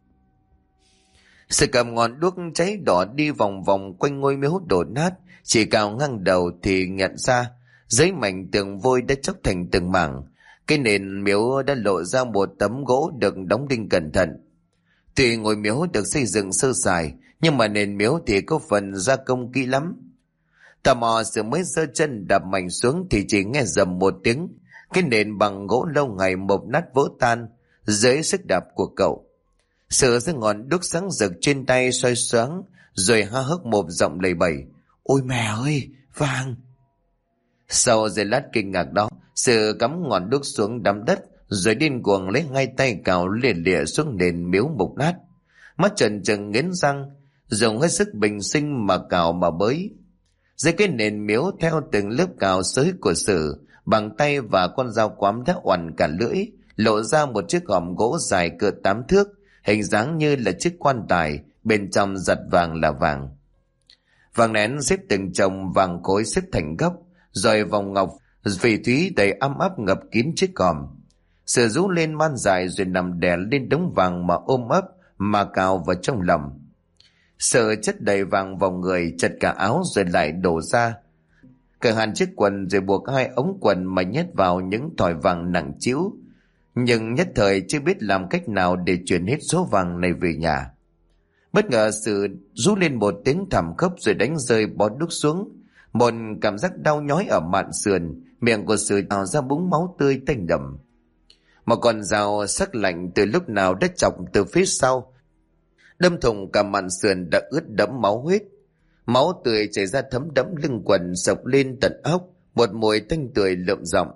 Sự cầm ngọn đuốc cháy đỏ đi vòng vòng quanh ngôi miếu đổ nát, chỉ cào ngang đầu thì nhận ra dưới mảnh tường vôi đã chóc thành từng mảng. Cái nền miếu đã lộ ra một tấm gỗ được đóng đinh cẩn thận. Tuy ngôi miếu được xây dựng sơ sài, nhưng mà nền miếu thì có phần gia công kỹ lắm. Tò mò Sự mới giơ chân đạp mạnh xuống thì chỉ nghe rầm một tiếng, cái nền bằng gỗ lâu ngày mộc nát vỡ tan dưới sức đạp của cậu. Sự giơ ngọn đuốc sáng rực trên tay soi sáng, rồi há hốc một giọng lầy bẩy: ôi mẹ ơi, vàng! Sau giây lát kinh ngạc đó, Sự cắm ngọn đuốc xuống đám đất, rồi điên cuồng lấy ngay tay cào lìa lìa xuống nền miếu mục nát. Mắt trần trừng nghiến răng, dùng hết sức bình sinh mà cào mà bới. Dưới cái nền miếu theo từng lớp cào xới của Sự, bằng tay và con dao quắm đã oằn cả lưỡi, lộ ra một chiếc hòm gỗ dài cỡ 8 thước, hình dáng như là chiếc quan tài, bên trong giặt vàng là vàng. Vàng nén xếp từng chồng vàng khối xếp thành góc, rồi vòng ngọc phỉ thúy đầy ấm áp ngập kín chiếc hòm. Sự rú lên man dài rồi nằm đè lên đống vàng mà ôm ấp mà cào vào trong lòng. Sự chất đầy vàng vào người, chật cả áo rồi lại đổ ra, cởi hẳn chiếc quần rồi buộc hai ống quần mà nhét vào những thỏi vàng nặng trĩu, nhưng nhất thời chưa biết làm cách nào để chuyển hết số vàng này về nhà. Bất ngờ Sự rú lên một tiếng thảm khốc rồi đánh rơi bó đuốc xuống. Một cảm giác đau nhói ở mạn sườn, miệng của Sự trào ra búng máu tươi tanh đậm. Một con dao sắc lạnh từ lúc nào đã chọc từ phía sau, đâm thủng cả mạn sườn đã ướt đẫm máu huyết. Máu tươi chảy ra thấm đẫm lưng quần, sộc lên tận óc, một mùi tanh tưởi lượm giọng.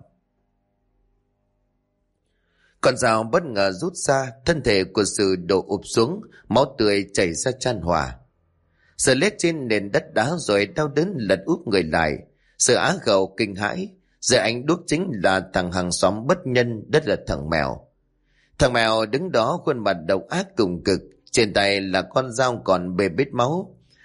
Con dao bất ngờ rút ra, thân thể của Sự đổ ụp xuống, máu tươi chảy ra chan hòa. Sự lết trên nền đất đá rồi đau đớn lật úp người lại. Sự á khẩu kinh hãi, giờ ánh đuốc chính là thằng hàng xóm bất nhân, đất là thằng Mèo. Thằng Mèo đứng đó khuôn mặt độc ác cùng cực, trên tay là con dao còn bê bết máu.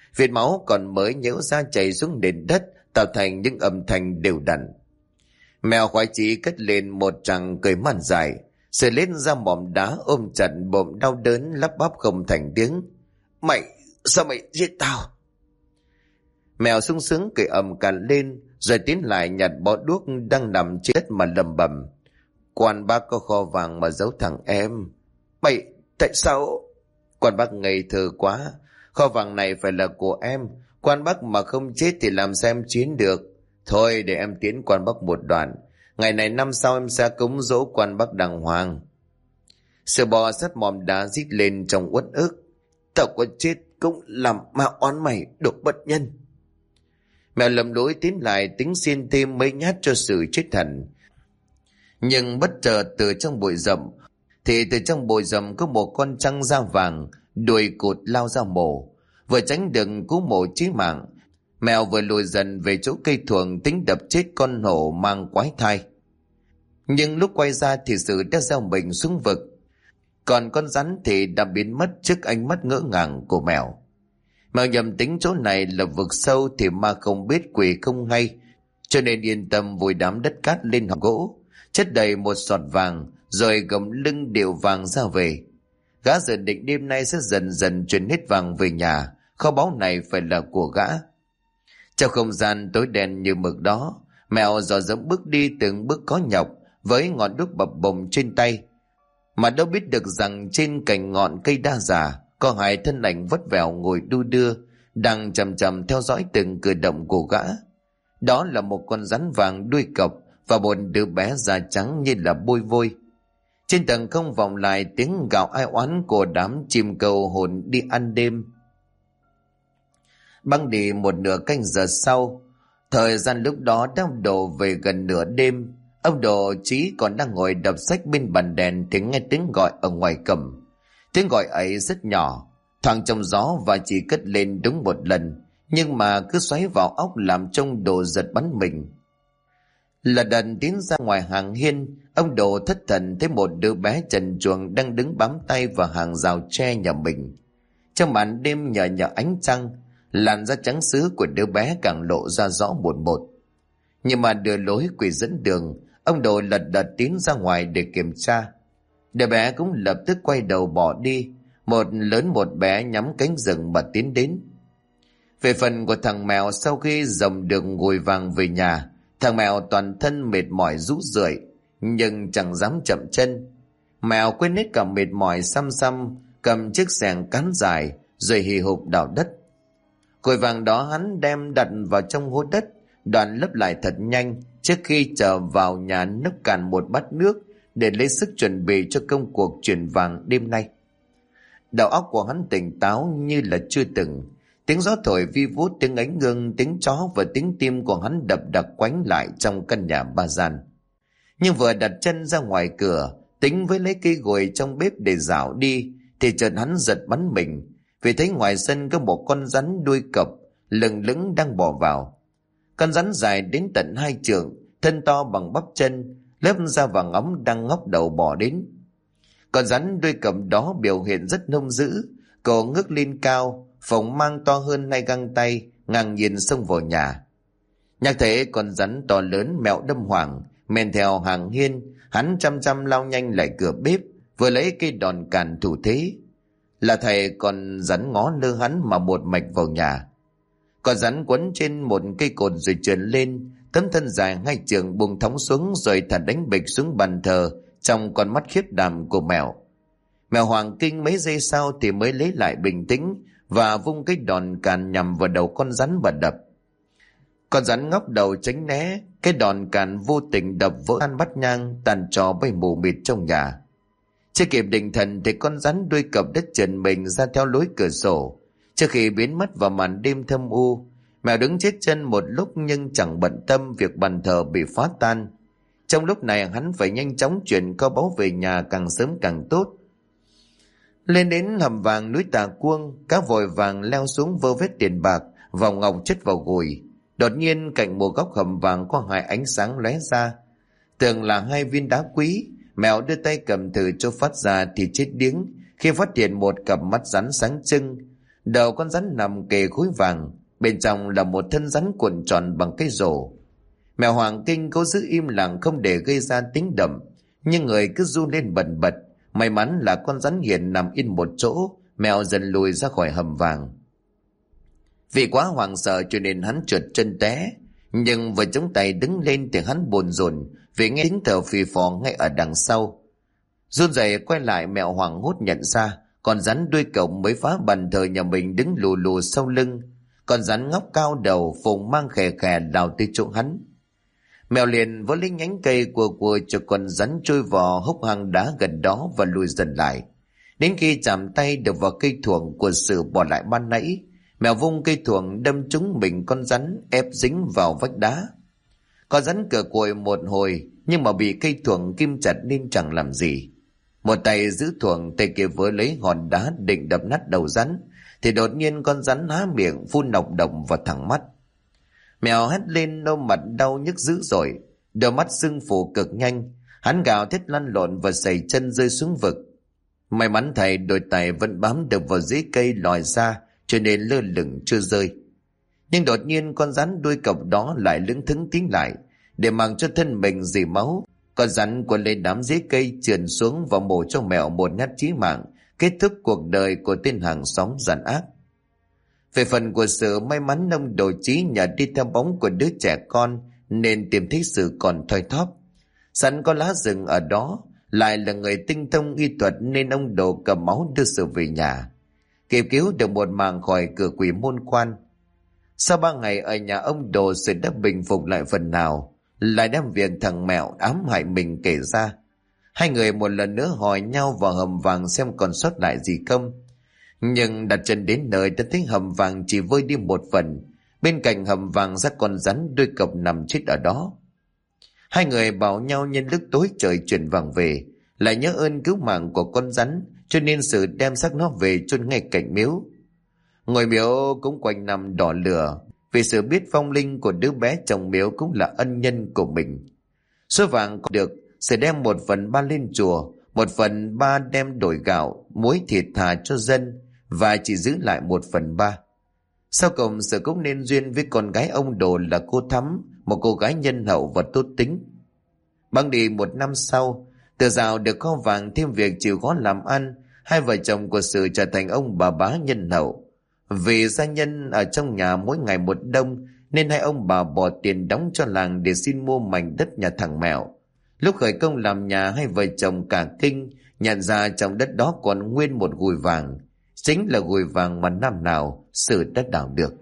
Vết máu còn mới nhễu ra chảy xuống nền đất, tạo thành những âm thanh đều đặn. Mèo khoái chí cất lên một tràng cười man dài, sờ lên ra mỏm đá ôm chặt bụng đau đớn, lắp bắp không thành tiếng. Mày, sao mày giết tao? Mèo sung sướng cười ầm cả lên, rồi tiến lại nhặt bó đuốc đang nằm trên đất mà lầm bầm. Quan bác có kho vàng mà giấu thằng em. Mày, tại sao? Quan bác ngây thơ quá. Kho vàng này phải là của em. Quan bác mà không chết thì làm sao em chiến được. Thôi để em tiến quan bác một đoạn. Ngày này năm sau em sẽ cúng dỗ quan bác đàng hoàng. Sợ bò sắt mòm đá rít lên trong uất ức. Tao có chết cũng làm ma oán mày, đồ bất nhân. Mèo lầm lỗi tiến lại tính xin thêm mấy nhát cho sự chết hẳn. Nhưng bất chợt từ trong bụi rậm có một con trăng da vàng đuôi cụt lao ra mổ. Vừa tránh được cú mổ chí mạng, mèo vừa lùi dần về chỗ cây thuồng tính đập chết con hổ mang quái thai. Nhưng lúc quay ra thì sự đã gieo mình xuống vực, còn con rắn thì đã biến mất trước ánh mắt ngỡ ngàng của mèo. Mèo nhầm tính chỗ này là vực sâu thì ma không biết quỷ không hay, cho nên yên tâm vùi đám đất cát lên hòn gỗ, chất đầy một sọt vàng, rồi gầm lưng điệu vàng ra về. Gã dự định đêm nay sẽ dần dần chuyển hết vàng về nhà, kho báu này phải là của gã. Trong không gian tối đen như mực đó, mèo dò dẫm bước đi từng bước có nhọc với ngọn đuốc bập bùng trên tay, mà đâu biết được rằng trên cành ngọn cây đa già có hai thân ảnh vất vẻo ngồi đu đưa, đang chằm chằm theo dõi từng cử động của gã. Đó là một con rắn vàng đuôi cọc và một đứa bé da trắng như là bôi vôi. Trên tầng không vọng lại tiếng gào ai oán của đám chim câu hồn đi ăn đêm. Băng đi một nửa canh giờ sau, thời gian lúc đó đang đổ về gần nửa đêm. Ông Đồ Chí còn đang ngồi đọc sách bên bàn đèn thì nghe tiếng gọi ở ngoài cổng. Tiếng gọi ấy rất nhỏ, thoảng trong gió và chỉ cất lên đúng một lần, nhưng mà cứ xoáy vào óc làm trông Đồ giật bắn mình. Là đần tiến ra ngoài hàng hiên, ông Đồ thất thần thấy một đứa bé trần truồng đang đứng bám tay vào hàng rào tre nhà mình. Trong màn đêm nhờ nhờ ánh trăng, làn da trắng sứ của đứa bé càng lộ ra rõ một. Nhưng mà đưa lối quỷ dẫn đường, ông Đồ lật đật tiến ra ngoài để kiểm tra. Đứa bé cũng lập tức quay đầu bỏ đi, một lớn một bé nhắm cánh rừng mà tiến đến. Về phần của thằng mèo, sau khi dòng đường ngồi vàng về nhà, thằng mèo toàn thân mệt mỏi rũ rượi, nhưng chẳng dám chậm chân. Mèo quên hết cả mệt mỏi, xăm xăm cầm chiếc xẻng cán dài rồi hì hục đào đất. Cội vàng đó hắn đem đặt vào trong hố đất, đoạn lấp lại thật nhanh trước khi trở vào nhà nốc cạn một bát nước để lấy sức chuẩn bị cho công cuộc chuyển vàng đêm nay. Đầu óc của hắn tỉnh táo như là chưa từng. Tiếng gió thổi vi vút, tiếng ánh ngưng, tiếng chó và tiếng tim của hắn đập đặc quánh lại trong căn nhà ba gian. Nhưng vừa đặt chân ra ngoài cửa, tính với lấy cây gùi trong bếp để rảo đi, thì chợt hắn giật bắn mình, vì thấy ngoài sân có một con rắn đuôi cọp lừng lững đang bò vào. Con rắn dài đến tận 2 trượng, thân to bằng bắp chân, lớp da vàng óng đang ngóc đầu bò đến. Con rắn đuôi cọp đó biểu hiện rất hung dữ, cổ ngước lên cao, phồng mang to hơn 2 găng tay, ngang nhiên xông vào nhà. Nhắc thấy con rắn to lớn, mèo đâm hoảng, men theo hàng hiên, hắn chăm chăm lao nhanh lại cửa bếp, vừa lấy cây đòn càn thủ thế. Là thầy con rắn ngó lơ hắn mà một mạch vào nhà. Con rắn quấn trên một cây cột rồi trườn lên, tấm thân dài 2 trượng bùng thõng xuống rồi thả đánh bịch xuống bàn thờ trong con mắt khiếp đảm của mèo. Mèo hoàng kinh mấy giây sau thì mới lấy lại bình tĩnh và vung cái đòn càn nhằm vào đầu con rắn và đập. Con rắn ngóc đầu tránh né, cái đòn càn vô tình đập vỡ ăn bát nhang, tàn trò bay mù mịt trong nhà. Chưa kịp định thần thì con rắn đuôi cọp đất trần mình ra theo lối cửa sổ. Trước khi biến mất vào màn đêm thâm u, mèo đứng chết chân một lúc nhưng chẳng bận tâm việc bàn thờ bị phá tan. Trong lúc này hắn phải nhanh chóng chuyển kho báu về nhà càng sớm càng tốt. Lên đến hầm vàng núi Tà Cuông, cá vội vàng leo xuống vơ vét tiền bạc, vòng ngọc chất vào gùi. Đột nhiên cạnh một góc hầm vàng có 2 ánh sáng lóe ra, tưởng là 2 viên đá quý. Mèo đưa tay cầm thử cho phát ra thì chết điếng khi phát hiện một cặp mắt rắn sáng trưng. Đầu con rắn nằm kề khối vàng, bên trong là một thân rắn cuộn tròn bằng cây rổ. Mèo Hoàng kinh cố giữ im lặng không để gây ra tiếng động, nhưng người cứ run lên bần bật. May mắn là con rắn hiền nằm yên một chỗ, mèo dần lùi ra khỏi hầm vàng. Vì quá hoảng sợ cho nên hắn trượt chân té, nhưng vừa chống tay đứng lên thì hắn bồn rồn vì nghe tiếng thở phì phò ngay ở đằng sau. Run rẩy quay lại, mèo hoảng hốt nhận ra con rắn đuôi cổng mới phá bàn thờ nhà mình đứng lù lù sau lưng. Con rắn ngóc cao đầu, phùng mang khè khè đào tới chỗ hắn. Mèo liền vỗ lấy nhánh cây của cho con rắn trôi vào hốc hang đá gần đó và lùi dần lại. Đến khi chạm tay được vào cây thuồng của Sự bỏ lại ban nãy, mèo vung cây thuồng đâm trúng mình con rắn, ép dính vào vách đá. Con rắn cựa quậy một hồi nhưng mà bị cây thuồng kim chặt nên chẳng làm gì. Một tay giữ thuồng, tay kia với lấy hòn đá định đập nát đầu rắn, thì đột nhiên con rắn há miệng phun nọc độc vào thẳng mắt. Mèo hét lên, nô mặt đau nhức dữ dội, đôi mắt sưng phù cực nhanh. Hắn gào thét lăn lộn và giày chân rơi xuống vực. May mắn thầy đôi tay vẫn bám được vào dưới cây lòi ra, cho nên lơ lửng chưa rơi. Nhưng đột nhiên con rắn đuôi cọc đó lại lững thững tiến lại, để mặc cho thân mình rỉ máu. Con rắn quấn lên đám dưới cây trườn xuống và mổ cho mèo một nhát chí mạng, kết thúc cuộc đời của tên hàng xóm giàn ác. Về phần của Sự, may mắn ông Đồ Chí nhờ đi theo bóng của đứa trẻ con nên tìm thấy Sự còn thoi thóp. Sẵn có lá rừng ở đó, lại là người tinh thông y thuật nên ông Đồ cầm máu đưa Sự về nhà, kịp cứu được một mạng khỏi cửa quỷ môn quan. Sau 3 ngày ở nhà ông Đồ, Sự đã bình phục lại phần nào, lại đem việc thằng Mẹo ám hại mình kể ra. Hai người một lần nữa hỏi nhau vào hầm vàng xem còn sót lại gì không. Nhưng đặt chân đến nơi đã thấy hầm vàng chỉ vơi đi một phần. Bên cạnh hầm vàng xác con rắn đuôi cọc nằm chết ở đó. Hai người bảo nhau nhân lúc tối trời chuyển vàng về, lại nhớ ơn cứu mạng của con rắn, cho nên Sự đem xác nó về chôn ngay cạnh miếu. Ngôi miếu cũng quanh năm đỏ lửa, vì Sự biết vong linh của đứa bé trong miếu cũng là ân nhân của mình. Số vàng có được, Sự đem 1/3 lên chùa, 1/3 đem đổi gạo, muối thịt thà cho dân, và chỉ giữ lại 1/3. Sau cùng Sự cũng nên duyên với con gái ông Đồ là cô Thắm, một cô gái nhân hậu và tốt tính. Băng đi 1 năm sau, từ dạo được kho vàng thêm việc chịu khó làm ăn, hai vợ chồng của Sự trở thành ông bà bá nhân hậu. Vì gia nhân ở trong nhà mỗi ngày một đông nên hai ông bà bỏ tiền đóng cho làng để xin mua mảnh đất nhà thằng Mẹo. Lúc khởi công làm nhà, hai vợ chồng cả kinh nhận ra trong đất đó còn nguyên một gùi vàng, chính là gùi vàng mà năm nào Sự đã đào được.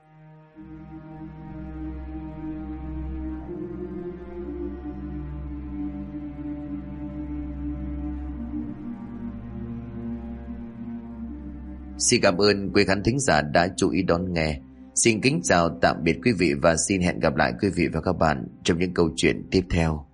Xin cảm ơn quý khán thính giả đã chú ý đón nghe. Xin kính chào tạm biệt quý vị và xin hẹn gặp lại quý vị và các bạn trong những câu chuyện tiếp theo.